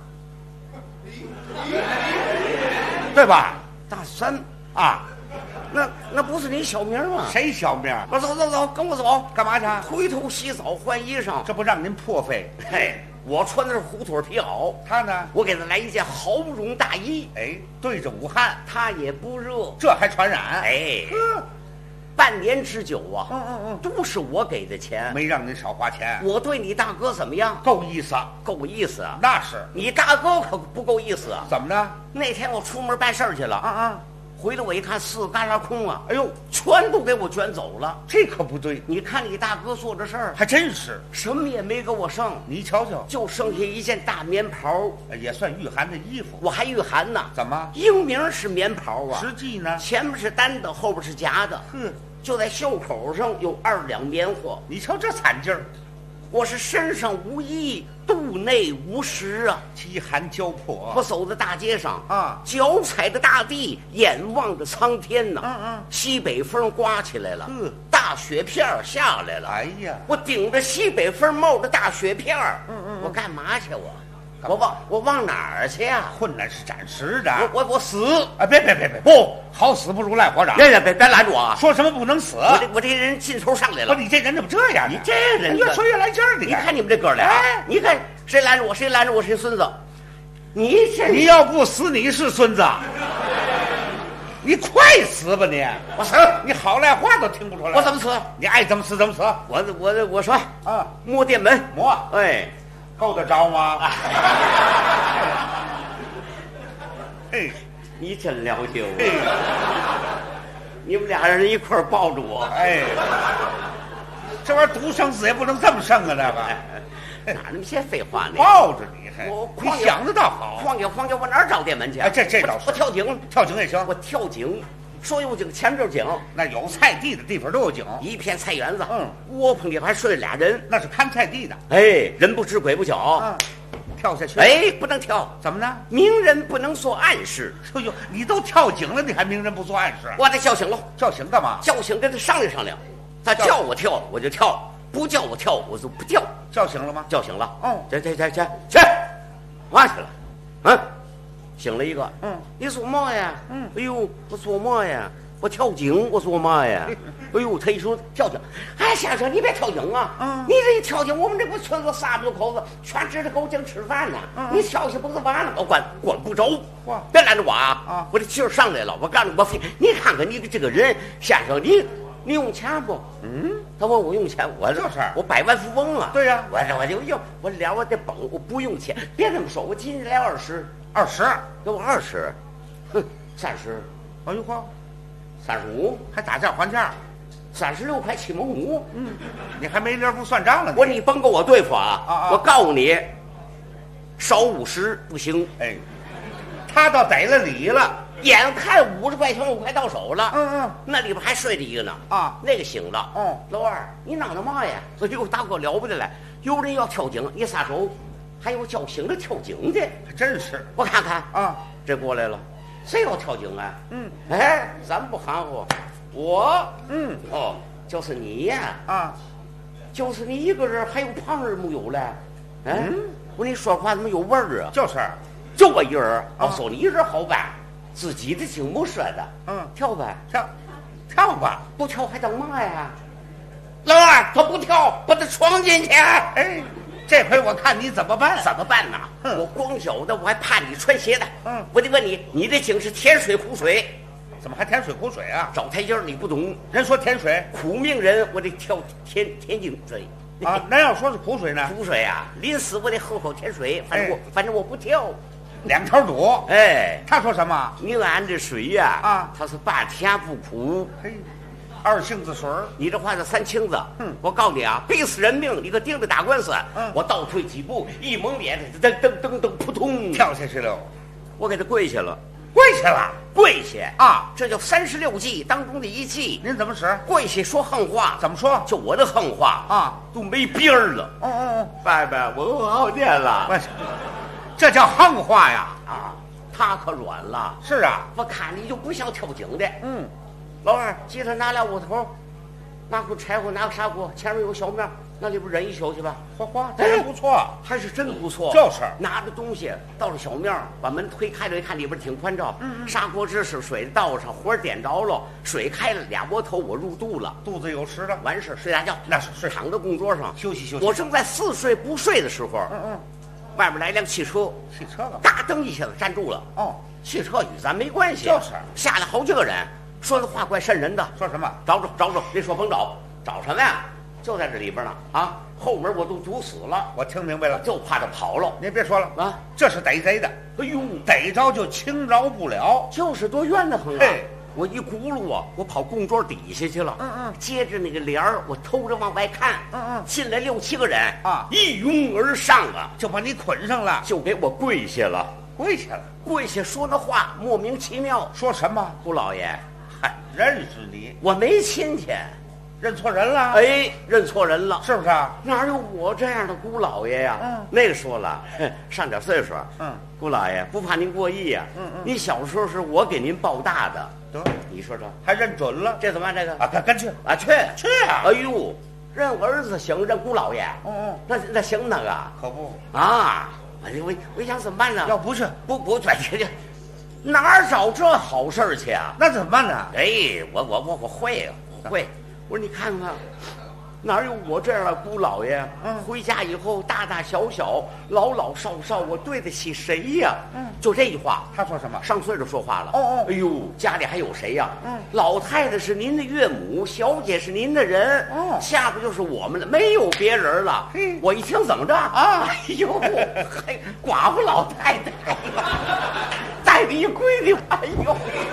Speaker 3: 对吧？
Speaker 21: 大3
Speaker 3: 啊。
Speaker 21: 那不是你小名吗？
Speaker 3: 谁小名？
Speaker 21: 我走，跟我走，
Speaker 3: 干嘛去？
Speaker 21: 回头洗澡换衣裳，
Speaker 3: 这不让您破费？
Speaker 21: 嘿，我穿的是虎腿皮袄，
Speaker 3: 他呢？
Speaker 21: 我给他来一件毫绒大衣，
Speaker 3: 哎，对着武汉，
Speaker 21: 他也不热，
Speaker 3: 这还传染？
Speaker 21: 哎，半年之久啊，都是我给的钱，
Speaker 3: 没让您少花钱。
Speaker 21: 我对你大哥怎么样？
Speaker 3: 够意思，
Speaker 21: 够意思啊！
Speaker 3: 那是
Speaker 21: 你大哥可不够意思啊！
Speaker 3: 怎么呢？
Speaker 21: 那天我出门办事儿去了，回来我一看4个旮旯空啊，
Speaker 3: 哎呦，
Speaker 21: 全都给我卷走了，
Speaker 3: 这可不对。
Speaker 21: 你看你大哥做这事儿，
Speaker 3: 还真是
Speaker 21: 什么也没给我剩，
Speaker 3: 你瞧瞧，
Speaker 21: 就剩下一件大棉袍，
Speaker 3: 也算御寒的衣服。
Speaker 21: 我还御寒呢，
Speaker 3: 怎么？
Speaker 21: 英名是棉袍啊，
Speaker 3: 实际呢，
Speaker 21: 前面是单的，后边是夹的，就在袖口上有2两棉花。
Speaker 3: 你瞧这惨劲儿，
Speaker 21: 我是身上无衣，肚内无食啊，
Speaker 3: 饥寒交迫。
Speaker 21: 我走在大街上
Speaker 3: 啊，
Speaker 21: 脚踩着大地，眼望着苍天呐。西北风刮起来了，大雪片下来了。
Speaker 3: 哎呀，
Speaker 21: 我顶着西北风冒着大雪片我干嘛去我往哪儿去呀？
Speaker 3: 困难是暂时的，
Speaker 21: 我死
Speaker 3: 啊！别，不好死不如赖活着。
Speaker 21: 别拦住我！
Speaker 3: 说什么不能死？
Speaker 21: 我这人劲头上来了。
Speaker 3: 不，你这人怎么这样？
Speaker 21: 你这人
Speaker 3: 越说越来劲儿。
Speaker 21: 你看你们这哥俩，你看谁拦着我，谁拦着我，谁孙子。你
Speaker 3: 要不死，你是孙子。你快死吧你！
Speaker 21: 我死！
Speaker 3: 你好赖话都听不出来。
Speaker 21: 我怎么死？
Speaker 3: 你爱怎么死怎么死。
Speaker 21: 我说啊，摸电门
Speaker 3: 摸，
Speaker 21: 哎。
Speaker 3: 够得着吗？
Speaker 21: 哎，你真了解我！你们俩人一块抱住我，
Speaker 3: 哎，这玩意儿独生子也不能这么生啊，这个
Speaker 21: 哪那么些废话呢？
Speaker 3: 抱着你还，
Speaker 21: 你
Speaker 3: 想的倒好。
Speaker 21: 晃悠，我哪儿找电门去？
Speaker 3: 哎，这倒是。
Speaker 21: 我跳井
Speaker 3: 也行。
Speaker 21: 我跳井。说有井，前面就是井，
Speaker 3: 那有菜地的地方都有井，
Speaker 21: 一片菜园子，窝棚里还睡了俩人，
Speaker 3: 那是看菜地的。
Speaker 21: 哎，人不知鬼不觉，
Speaker 3: 跳下去。
Speaker 21: 哎，不能跳，
Speaker 3: 怎么呢？
Speaker 21: 明人不能做暗事。
Speaker 3: 哎呦，你都跳井了，你还明人不做暗事？
Speaker 21: 我得叫醒了，
Speaker 3: 叫醒干嘛？
Speaker 21: 叫醒跟他商量，他叫我跳我就跳，不叫我跳我就不跳。
Speaker 3: 叫醒了吗？
Speaker 21: 叫醒了。
Speaker 3: 去，
Speaker 21: 嘛去了？醒了一个，你做嘛呀？哎呦，我做嘛呀？我跳井，我做嘛呀？哎呦，他一说跳井，哎，先生你别跳井啊！你这一跳井，我们这个村子300多口子全指着狗井吃饭呢。你跳下不是完了？我管不着，别拦着我啊！我这劲儿上来了，我告诉你，你看看你这个人，先生你用钱不？他问我用钱，我
Speaker 3: 就是
Speaker 21: 我百万富翁啊！
Speaker 3: 对呀，
Speaker 21: 我就用，我脸我得绷，我不用钱。别这么说，我今天来20，给我20，哼，30，
Speaker 3: 哎呦呵
Speaker 21: ，35，
Speaker 3: 还打价还价
Speaker 21: ，36块7毛5，
Speaker 3: 你还没理不算账了。
Speaker 21: 我说你甭跟我对付啊！我告诉你，少50不行。
Speaker 3: 哎，他倒逮了理了。
Speaker 21: 眼看50块钱我快到手了，那里边还睡着一个呢那个醒了，老二你闹嘛呀？哎呦，大哥了不得了，有人要跳井，你撒手，还有叫醒了跳井的，
Speaker 3: 真是。
Speaker 21: 我看看这过来了，谁要跳井啊？哎，咱不含糊，我就是你呀就是你一个人，还有旁人没有嘞？我说你说话怎么有味儿啊？
Speaker 3: 就是。
Speaker 21: 就我一人。我说你一人好办，自己的筋不舍的。跳吧，
Speaker 3: 跳吧，
Speaker 21: 不跳还等嘛呀？老二，他不跳，把他闯进去。
Speaker 3: 哎，这回我看你怎么办？
Speaker 21: 怎么办呢？我光脚的，我还怕你穿鞋的。我得问你，你的井是甜水苦水？
Speaker 3: 怎么还甜水苦水啊？
Speaker 21: 找台阶你不懂。
Speaker 3: 人说甜水，
Speaker 21: 苦命人我得跳甜井水
Speaker 3: 啊。那要说是苦水呢？
Speaker 21: 苦水啊，临死我得喝口甜水。反正我不跳。
Speaker 3: 两条堵。
Speaker 21: 哎，
Speaker 3: 他说什么？
Speaker 21: 你俺这水呀，它是半甜不苦。
Speaker 3: 嘿，二性子水，
Speaker 21: 你这话是三清子。我告诉你啊，逼死人命，你可盯着打官司。我倒退几步，一蒙脸，噔噔噔噔，扑通
Speaker 3: 跳下去了。
Speaker 21: 我给他跪下了。
Speaker 3: 跪下了，
Speaker 21: 跪下
Speaker 3: 啊！
Speaker 21: 这叫36计当中的一计。
Speaker 3: 您怎么使？
Speaker 21: 跪下说横话。
Speaker 3: 怎么说？
Speaker 21: 就我的横话
Speaker 3: 啊，
Speaker 21: 都没边儿了。拜拜，我好念了。
Speaker 3: 这叫横话呀！
Speaker 21: 啊，他可软了。
Speaker 3: 是啊，
Speaker 21: 我看你就不像跳井的。老二，记得拿2窝头，拿块柴火，拿个砂锅，前面有小面，那里边忍一宿去吧。
Speaker 3: 哗，这人不错，
Speaker 21: 还是真不错。
Speaker 3: 就是
Speaker 21: 拿着东西到了小面，把门推开了，一看里边挺宽敞。砂锅支是水倒上，火点着了，水开了，2窝头我入肚了，
Speaker 3: 肚子有食的，
Speaker 21: 完事睡大觉。
Speaker 3: 那是睡，
Speaker 21: 躺在供桌上
Speaker 3: 休息。
Speaker 21: 我正在似睡不睡的时候，外面来辆汽车，嘎噔一下子站住了。汽车与咱没关系，
Speaker 3: 就是
Speaker 21: 下来好几个人，说的话怪瘆人的。
Speaker 3: 说什么？
Speaker 21: 找，别说甭找什么呀？就在这里边呢啊！后门我都堵死了。
Speaker 3: 我听明白了，
Speaker 21: 就怕他跑了。
Speaker 3: 您别说了
Speaker 21: 啊，
Speaker 3: 这是逮贼的。
Speaker 21: 哎呦，
Speaker 3: 逮着就轻饶不了，
Speaker 21: 就是多冤得很啊！我一轱辘啊，我跑供桌底下去了。接着那个帘儿，我偷着往外看。进来6、7个人
Speaker 3: 啊，
Speaker 21: 一拥而上啊，
Speaker 3: 就把你捆上了，
Speaker 21: 就给我跪下了。跪下说那话莫名其妙。
Speaker 3: 说什么？
Speaker 21: 姑老爷，
Speaker 3: 嗨，认识你，
Speaker 21: 我没亲戚。
Speaker 3: 认错人了？
Speaker 21: 哎，认错人了，
Speaker 3: 是不是啊？
Speaker 21: 哪有我这样的姑老爷呀？那个说了，上点岁数，姑老爷不怕您过意呀。你小时候是我给您抱大的，
Speaker 3: 得，
Speaker 21: 你说这
Speaker 3: 还认准了？
Speaker 21: 这怎么办？这个
Speaker 3: 啊，跟去
Speaker 21: 啊，去啊！哎呦，认我儿子行，认姑老爷，那行那个
Speaker 3: 可不
Speaker 21: 啊！我想怎么办呢？
Speaker 3: 要不是
Speaker 21: 不转去，哪儿找这好事去啊？
Speaker 3: 那怎么办呢？
Speaker 21: 哎，我会。我说你看看，哪有我这样的姑老爷？回家以后大大小小、老老少少，我对得起谁呀？就这句话。
Speaker 3: 他说什么？
Speaker 21: 上岁数说话了。哎呦，家里还有谁呀？老太太是您的岳母，小姐是您的人，下边就是我们的，没有别人了。我一听怎么着啊？哎呦，嘿，寡妇老太太，带着一闺女，哎呦。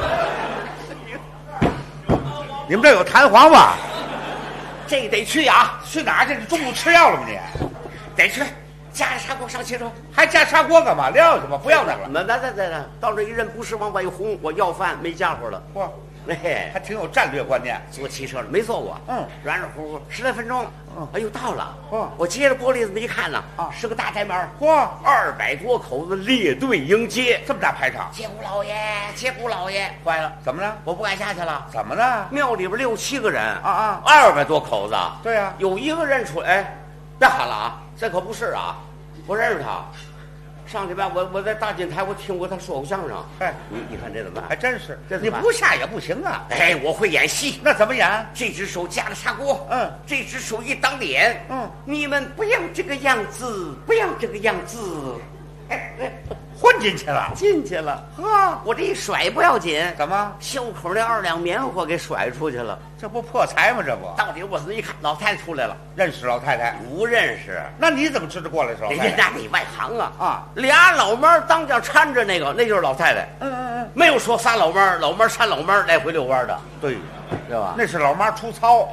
Speaker 3: 你们这有弹簧吧？
Speaker 21: 这得去啊！
Speaker 3: 去哪儿去？你中午吃药了吗你？
Speaker 21: 得去，加着砂锅上汽车。
Speaker 3: 还加砂锅干嘛？撂去吧，不要那个。
Speaker 21: 那，到这一认不是往外一轰，我要饭没家伙了。
Speaker 3: 嚯，还挺有战略观念。
Speaker 21: 坐汽车了，没坐过。软软乎乎，10来分钟。哎呦，到了。我接着玻璃子一看呢，是个大宅门。
Speaker 3: 嚯
Speaker 21: ，200多口子列队迎接，
Speaker 3: 这么大排场。
Speaker 21: 接姑老爷，坏了，
Speaker 3: 怎么了？
Speaker 21: 我不敢下去了。
Speaker 3: 怎么了？
Speaker 21: 庙里边6、7个人
Speaker 3: ，200
Speaker 21: 多口子。
Speaker 3: 对呀，
Speaker 21: 有一个人出来，别喊了啊，这可不是啊，我认识他。上礼拜我在大金台我听过他说过相声。你看这怎么办？
Speaker 3: 还真是，
Speaker 21: 这
Speaker 3: 你不下也不行啊。
Speaker 21: 哎，我会演戏。
Speaker 3: 那怎么演？
Speaker 21: 这只手夹着砂锅，这只手一挡脸，你们不要这个样子，不要这个样子。
Speaker 3: 混进去了，
Speaker 21: 进去了。我这一甩不要紧，
Speaker 3: 怎么？
Speaker 21: 袖口那2两棉花给甩出去了，
Speaker 3: 这不破财吗？这不，
Speaker 21: 到底我这一看，老太太出来了，
Speaker 3: 认识老太太？
Speaker 21: 不认识。
Speaker 3: 那你怎么知道过来是老太太？
Speaker 21: 人家你外行啊俩老妈当家搀着那就是老太太。没有说仨老妈搀老妈来回遛弯的，
Speaker 3: 对，
Speaker 21: 是吧？
Speaker 3: 那是老妈出操。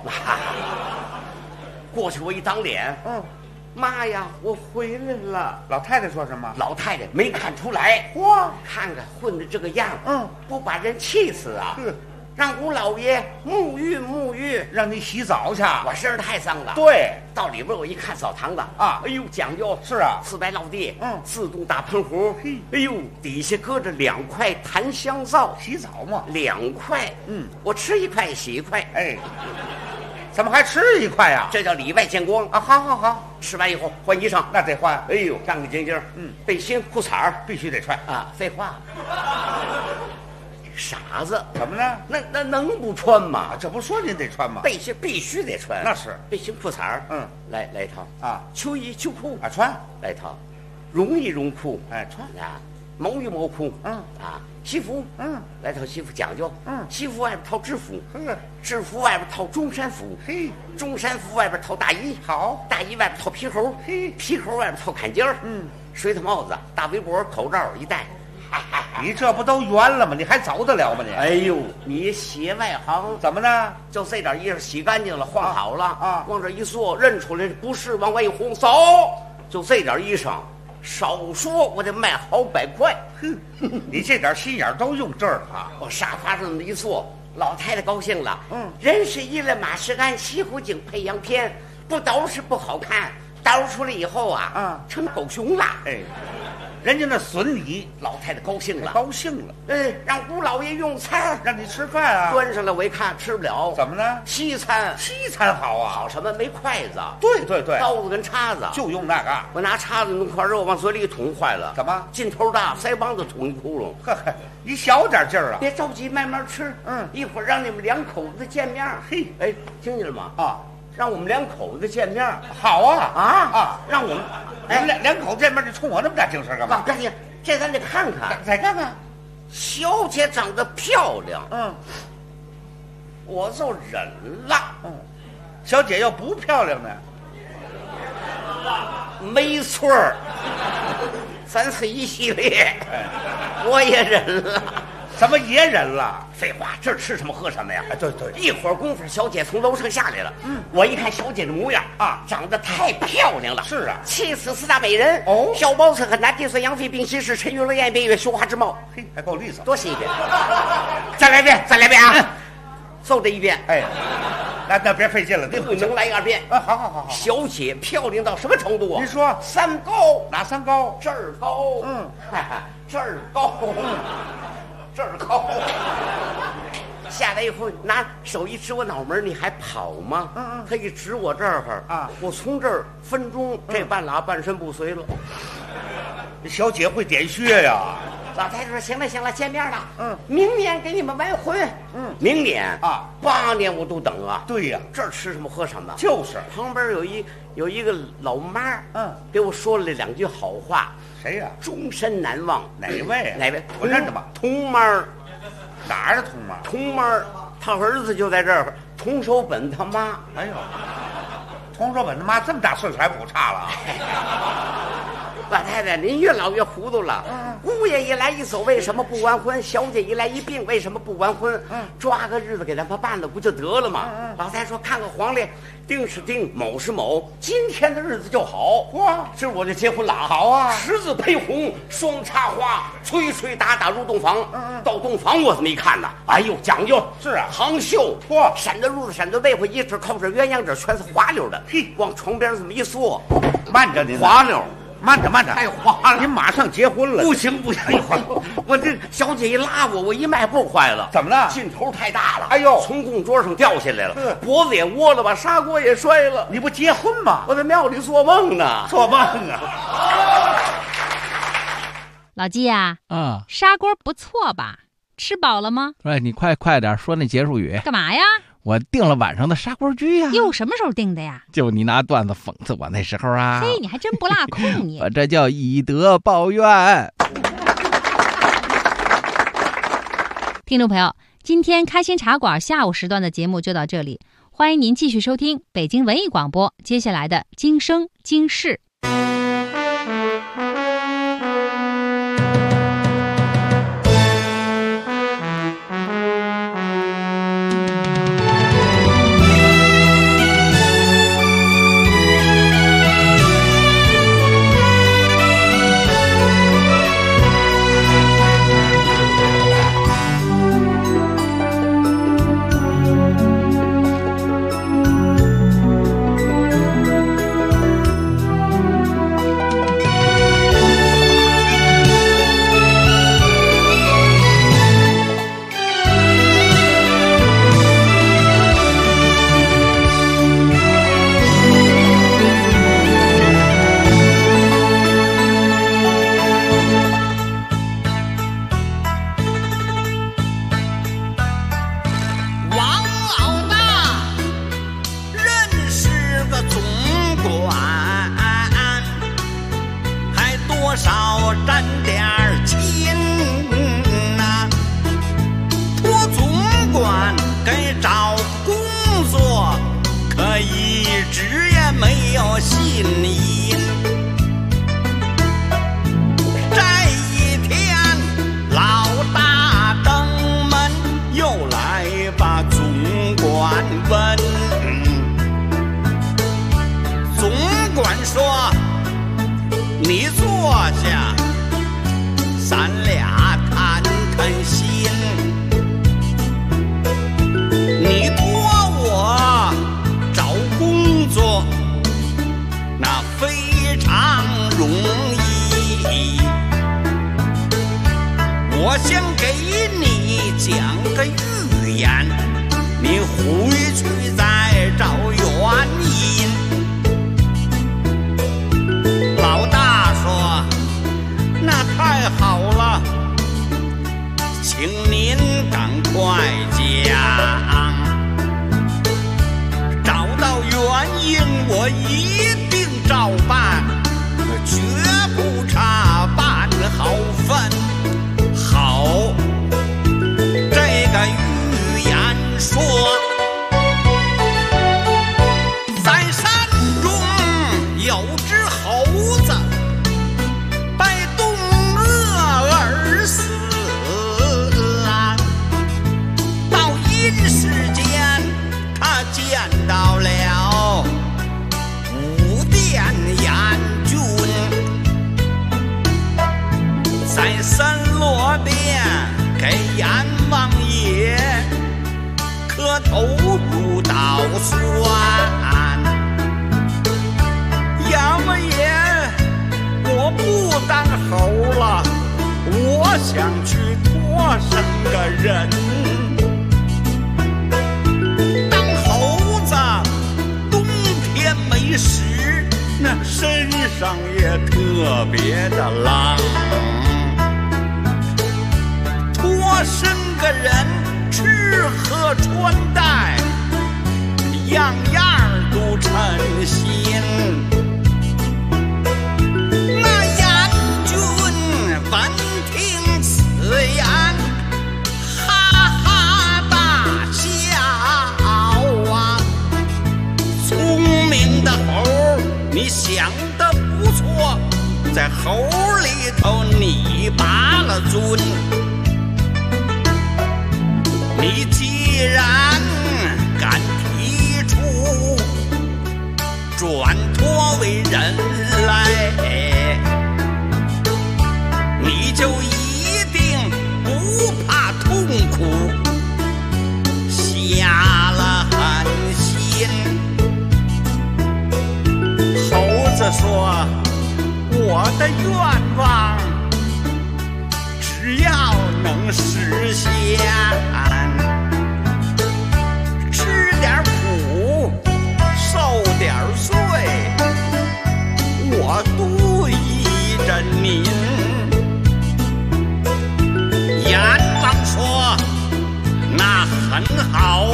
Speaker 21: 过去我一挡脸，妈呀，我回来了！
Speaker 3: 老太太说什么？
Speaker 21: 老太太没看出来。看看混的这个样，不把人气死啊！让姑老爷沐浴，
Speaker 3: 让你洗澡去。
Speaker 21: 我身上太脏了。
Speaker 3: 对，
Speaker 21: 到里边我一看澡堂子
Speaker 3: 啊，
Speaker 21: 哎呦讲究。
Speaker 3: 是啊，
Speaker 21: 四白落地，自动大喷壶，哎呦，底下搁着2块檀香皂，
Speaker 3: 洗澡嘛，
Speaker 21: 2块，我吃1块洗1块，
Speaker 3: 哎。 怎么还吃一块呀？
Speaker 21: 这叫里外见光
Speaker 3: 啊！好好好，
Speaker 21: 吃完以后换衣裳，
Speaker 3: 那得换。
Speaker 21: 哎呦，干干净净，背心裤衩
Speaker 3: 必须得穿
Speaker 21: 啊！废话，傻子，
Speaker 3: 怎么呢？
Speaker 21: 那能不穿吗？
Speaker 3: 这不说您得穿吗？
Speaker 21: 背心必须得穿，
Speaker 3: 那是
Speaker 21: 背心裤衩来一套
Speaker 3: 啊，
Speaker 21: 秋衣秋裤
Speaker 3: 啊穿，
Speaker 21: 来一套，绒衣绒裤
Speaker 3: 哎穿
Speaker 21: 啊，毛衣毛裤西服来套西服讲究西服外边套制服制服外边套中山服中山服外边套大衣
Speaker 3: 好
Speaker 21: 大衣外边套皮猴皮猴外边套坎肩水头帽子大围脖口罩一戴。
Speaker 3: 你这不都圆了吗？你还走得了吗你？
Speaker 21: 哎呦，你写外行
Speaker 3: 怎么呢？
Speaker 21: 就这点衣裳洗干净了，换好了往这一坐，认出来不是，往外一轰，走。就这点衣裳，少说我得卖好100块。
Speaker 3: 你这点心眼都用这儿了。
Speaker 21: 我沙发上那么一坐，老太太高兴了。人是一了马是鞍，西湖景配洋片，不捯饬不好看，捯出来以后成狗熊了。
Speaker 3: 哎。人家那损你，
Speaker 21: 老太太高兴了，
Speaker 3: 高兴了。
Speaker 21: 让吴老爷用餐，
Speaker 3: 让你吃饭啊。
Speaker 21: 端上来我一看吃不了，
Speaker 3: 怎么呢？
Speaker 21: 西餐，
Speaker 3: 西餐好啊。
Speaker 21: 好什么？没筷子。
Speaker 3: 对对对，
Speaker 21: 刀子跟叉子，
Speaker 3: 就用那个。
Speaker 21: 我拿叉子弄块肉往嘴里一捅，坏了。
Speaker 3: 怎么？
Speaker 21: 劲头大，腮帮子捅一窟窿。
Speaker 3: 呵呵，你小点劲儿啊！
Speaker 21: 别着急，慢慢吃。一会儿让你们两口子见面。
Speaker 3: 嘿，
Speaker 21: 哎，听见了吗？
Speaker 3: 啊。
Speaker 21: 让我们两口子见面，
Speaker 3: 好啊！
Speaker 21: 让我们
Speaker 3: 两口子见面，你冲我那么大精神干嘛？
Speaker 21: 干净，这咱得看看，
Speaker 3: 再看看。
Speaker 21: 小姐长得漂亮，我就忍了。
Speaker 3: 小姐要不漂亮呢？
Speaker 21: 没错儿，咱是一系列，我也忍了。
Speaker 3: 怎么也忍了？
Speaker 21: 废话，这吃什么喝什么呀？
Speaker 3: 对对，
Speaker 21: 一会儿功夫，小姐从楼上下来了。我一看小姐的模样长得太漂亮了。
Speaker 3: 是啊，
Speaker 21: 气死四大美人。小宝子和南地孙杨妃并膝是沉鱼落雁闭月羞花之貌。
Speaker 3: 嘿，还够利索。
Speaker 21: 多写一遍，再来一遍啊！就这一遍。
Speaker 3: 哎，那别费劲了，
Speaker 21: 不能来2遍。
Speaker 3: 好。
Speaker 21: 小姐漂亮到什么程度啊？
Speaker 3: 您说
Speaker 21: 三高，
Speaker 3: 哪三高？
Speaker 21: 这儿高，这儿高，这儿高。下来以后拿手一指我脑门，你还跑吗？他一指我这儿我从这儿分钟这半拉半身不遂了。
Speaker 3: 小姐会点穴呀。
Speaker 21: 老太太说：“行了，见面了。明年给你们完婚。明年8年我都等啊。
Speaker 3: 对呀，
Speaker 21: 这儿吃什么喝什么。
Speaker 3: 就是
Speaker 21: 旁边有一个老妈，给我说了2句好话。
Speaker 3: 谁呀？
Speaker 21: 终身难忘。
Speaker 3: 哪位？
Speaker 21: 哪位？
Speaker 3: 我认得吧？
Speaker 21: 童妈。
Speaker 3: 哪儿的童妈？
Speaker 21: 童妈，他儿子就在这儿。童守本他妈。
Speaker 3: 哎呦，童守本他妈这么大岁数还不差了。”
Speaker 21: 老太太，您越老越糊涂了。姑爷一来一走，为什么不完婚？小姐一来一病，为什么不完婚？抓个日子给咱们办了，不就得了吗？老太太说：“看看黄历，丁是丁，卯是卯，今天的日子就好。哇，这我就结婚了。
Speaker 3: 好啊
Speaker 21: ，10字配红，双插花，吹吹打打入洞房。到洞房我这么一看呢，哎呦，讲究。
Speaker 3: 是啊，
Speaker 21: 杭绣，
Speaker 3: 嚯，
Speaker 21: 闪着褥子，闪着被窝，一指靠着鸳鸯枕，全是滑溜的。
Speaker 3: 嘿，
Speaker 21: 往床边这么一坐，
Speaker 3: 慢着您，
Speaker 21: 滑溜。
Speaker 3: 慢着，
Speaker 21: 太滑了！
Speaker 3: 您马上结婚了？
Speaker 21: 不行！我这小姐一拉我一迈步坏了。
Speaker 3: 怎么了？
Speaker 21: 劲头太大了！
Speaker 3: 哎呦，
Speaker 21: 从供桌上掉下来了，脖子也窝了，把砂锅也摔了。
Speaker 3: 你不结婚吗？
Speaker 21: 我在庙里做梦呢，
Speaker 3: 做梦啊！
Speaker 6: 老季呀，砂锅不错吧？吃饱了吗？
Speaker 7: 哎，你快点说那结束语。
Speaker 6: 干嘛呀？
Speaker 7: 我订了晚上的砂锅居呀。
Speaker 6: 哟，什么时候订的呀？
Speaker 7: 就你拿段子讽刺我那时候啊。
Speaker 6: 嘿，你还真不落空你。
Speaker 7: 我这叫以德报怨。
Speaker 6: 听众朋友，今天开心茶馆下午时段的节目就到这里，欢迎您继续收听北京文艺广播接下来的今生今世。
Speaker 8: 狠心，你托我找工作，那非常容易。我想给你讲个寓言，你回去再找原因。老大说那太好了，请您赶快讲，找到原因我一定照办，绝不差半毫分。好，这个寓言说，在山中有只猴子，被冻饿而死啊。到阴世间，他见到了五殿阎君，在森罗殿给阎王爷磕头入捣蒜。阎王爷，我不当猴了，我想去托生个人。当猴子冬天没食，那身上也特别的冷。托生个人，吃喝穿戴样样都称心。那阎君闻听此言，哈哈大笑啊！聪明的猴，你想得不错，在猴里头你拔了尊。你既然敢提出转托为人类，你就一定不怕痛苦，下了狠心。猴子说，我的愿望只要能实现，吃点苦，受点罪，我都依着您。阎王说，那很好，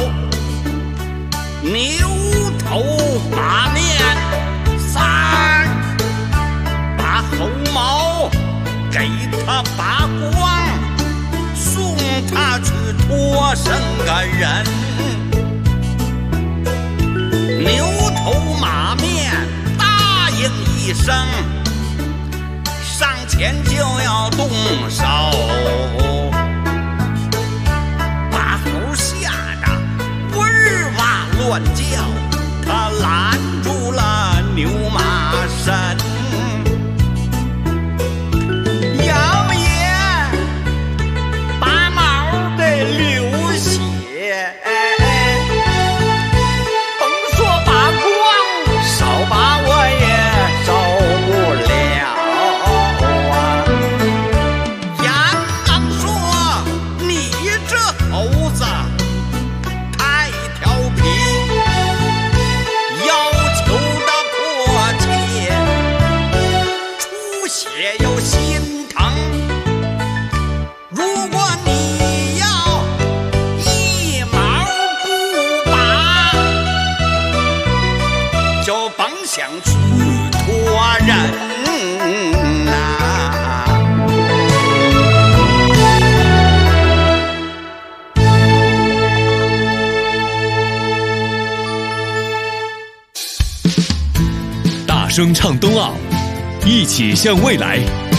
Speaker 8: 牛头马面3，把猴毛给他拔光，送他去托生个人。牛头马面答应一声，上前就要动手，把猴吓得哇哇乱叫，他拦住了牛马身。
Speaker 9: 声唱冬奥，一起向未来。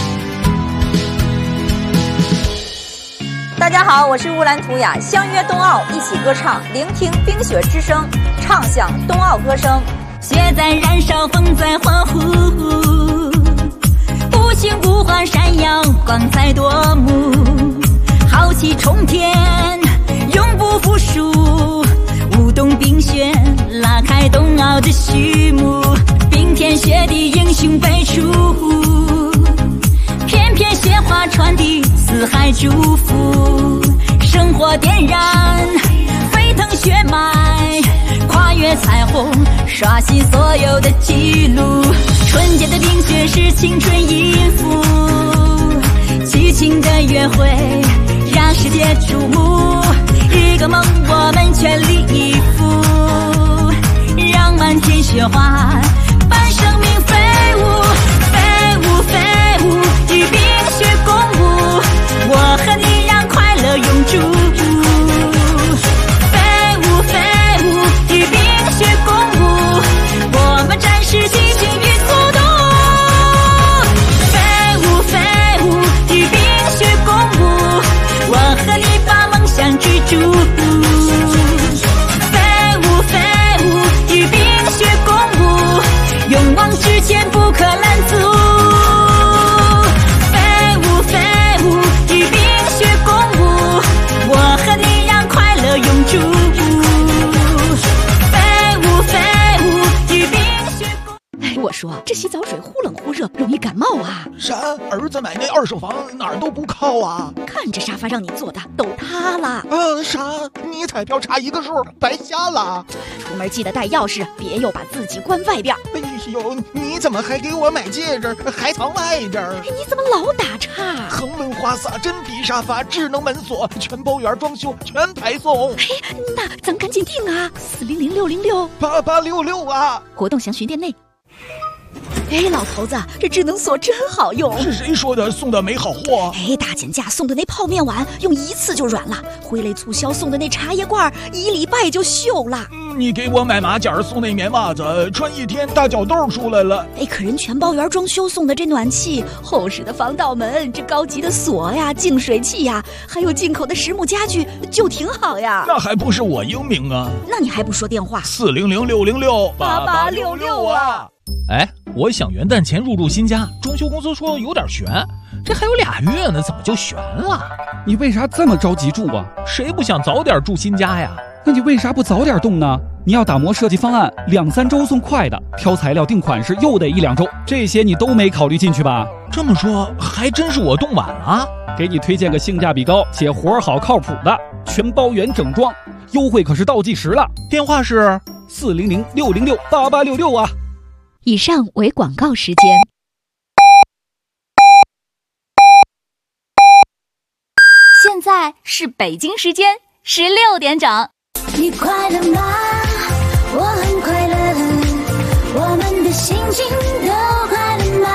Speaker 22: 大家好，我是乌兰图雅，相约冬奥，一起歌唱，聆听冰雪之声，唱响冬奥歌声。
Speaker 13: 雪在燃烧，风在欢呼，不兴不换闪耀，光彩夺目。好
Speaker 11: 豪气冲天，永不服输。舞动冰雪，拉开冬奥的序幕。冰天雪地，英雄辈出。片片雪花传递四海祝福，生活点燃沸腾血脉，跨越彩虹，刷新所有的记录。春节的冰雪是青春音符，激情的约会让世界瞩目。一个梦，我们全力以赴，让满天雪花伴生命飞舞，飞舞飞舞，与冰雪共舞。我和你让快乐永驻。飞舞飞舞，与冰雪共舞，我们展示激情与速度。飞舞飞舞，与冰雪共舞，我和你把梦想追逐。飞舞飞舞，与冰雪共舞，勇往直前不可拦阻。飞舞飞舞，与冰雪共舞，我和你让快乐永驻。飞舞飞舞，与冰雪共舞。
Speaker 17: 我说这洗澡水忽冷忽热，容易感冒啊！
Speaker 12: 啥？儿子买那二手房哪儿都不靠啊！
Speaker 17: 看这沙发让你坐的都塌了。
Speaker 12: 啥？你彩票差一个数，白瞎了。
Speaker 17: 出门记得带钥匙，别又把自己关外边。
Speaker 12: 哎呦，你怎么还给我买戒指，还藏外边？
Speaker 17: 你怎么老打岔？
Speaker 12: 恒温花洒、真皮沙发、智能门锁、全包圆装修，全排送。
Speaker 17: 哎，那咱赶紧订啊！400-606-8866
Speaker 12: 啊！
Speaker 17: 活动详询店内。哎，老头子，这智能锁真好用。
Speaker 12: 是谁说的送的没好货？
Speaker 17: 哎，大减价送的那泡面碗用一次就软了，挥泪促销送的那茶叶罐1礼拜就锈了。
Speaker 12: 你给我买马甲送那棉袜子，穿1天大脚痘出来了。
Speaker 17: 哎，可人全包圆装修送的这暖气、厚实的防盗门、这高级的锁呀、净水器呀，还有进口的实木家具，就挺好呀。
Speaker 12: 那还不是我英明啊？
Speaker 17: 那你还不说电话
Speaker 12: ？400-606-8866啊！
Speaker 16: 哎，我想元旦前入住新家，装修公司说有点悬，这还有2月呢，怎么就悬了？
Speaker 18: 你为啥这么着急住啊？
Speaker 16: 谁不想早点住新家呀？
Speaker 18: 那你为啥不早点动呢？你要打磨设计方案，2-3周送快的，挑材料定款式又得1-2周，这些你都没考虑进去吧？
Speaker 16: 这么说还真是我动晚了。
Speaker 18: 给你推荐个性价比高且活好靠谱的全包圆整装，优惠可是倒计时了。
Speaker 16: 电话是
Speaker 18: 400-606-8866啊。
Speaker 6: 以上为广告时间。
Speaker 22: 现在是北京时间16点整。
Speaker 11: 你快乐吗？我很快乐，我们的心情都快乐吗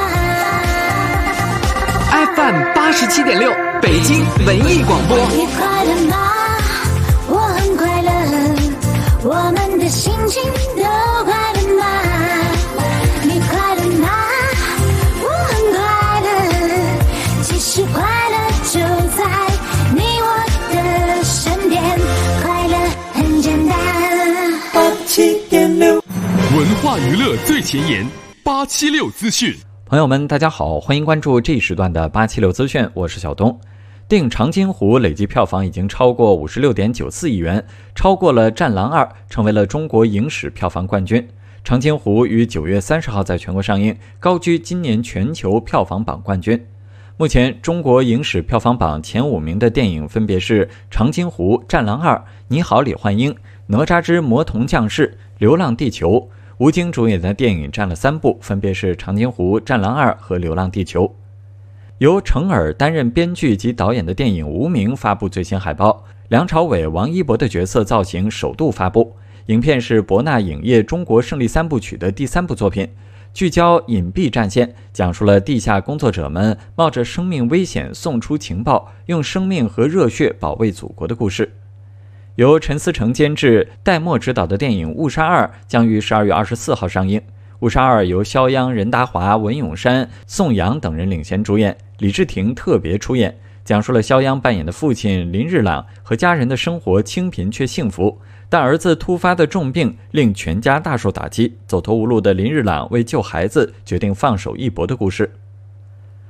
Speaker 20: ？FM 87.6，北京文艺广播。
Speaker 11: 你快乐吗？我很快乐，我们的心情都快乐吗？你快乐吗？我很快乐，其实快乐就在你我的身边，快乐很简单。87.6，
Speaker 9: 文化娱乐最前沿，876资讯。
Speaker 23: 朋友们，大家好，欢迎关注这一时段的876资讯，我是小东。电影《长津湖》累计票房已经超过56.94亿元，超过了《战狼2》，成为了中国影史票房冠军。长津湖于9月30号在全国上映，高居今年全球票房榜冠军。目前中国影史票房榜前5名的电影分别是《长津湖》、《战狼2》、《你好，李焕英》、《哪吒之魔童降世》、《流浪地球》。吴京主演的电影占了3部，分别是《长津湖》、《战狼2》和《流浪地球》。由程耳担任编剧及导演的电影《无名》发布最新海报，梁朝伟、王一博的角色造型首度发布。影片是博纳影业中国胜利3部曲的第3部作品，聚焦隐蔽战线，讲述了地下工作者们冒着生命危险送出情报，用生命和热血保卫祖国的故事。由陈思诚监制、戴墨执导的电影《误杀2》将于12月24号上映。《误杀2》由肖央、任达华、文咏珊、宋阳等人领衔主演，李治廷特别出演，讲述了肖央扮演的父亲林日朗和家人的生活清贫却幸福，但儿子突发的重病令全家大受打击，走投无路的林日朗为救孩子决定放手一搏的故事。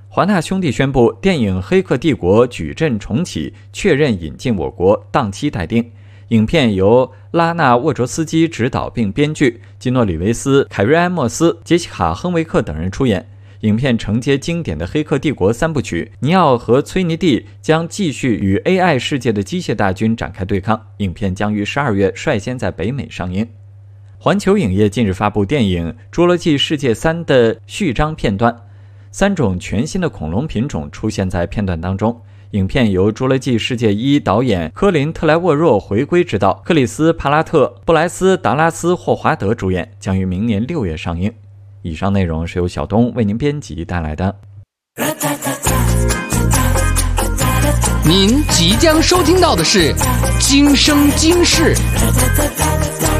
Speaker 23: 华纳兄弟宣布，电影《黑客帝国》矩阵重启，确认引进我国，档期待定。影片由拉纳沃卓斯基执导并编剧，基诺里维斯、凯瑞安莫斯、杰西卡亨维克等人出演。影片承接经典的《黑客帝国》3部曲，尼奥和崔尼蒂将继续与 AI 世界的机械大军展开对抗。影片将于12月率先在北美上映。环球影业近日发布电影《侏罗纪世界3》的序章片段，3种全新的恐龙品种出现在片段当中。影片由《侏罗纪世界1》导演科林·特莱沃若回归执导，克里斯·帕拉特、布莱斯·达拉斯·霍华德主演，将于明年6月上映。以上内容是由小东为您编辑带来的。
Speaker 20: 您即将收听到的是《今生今世》。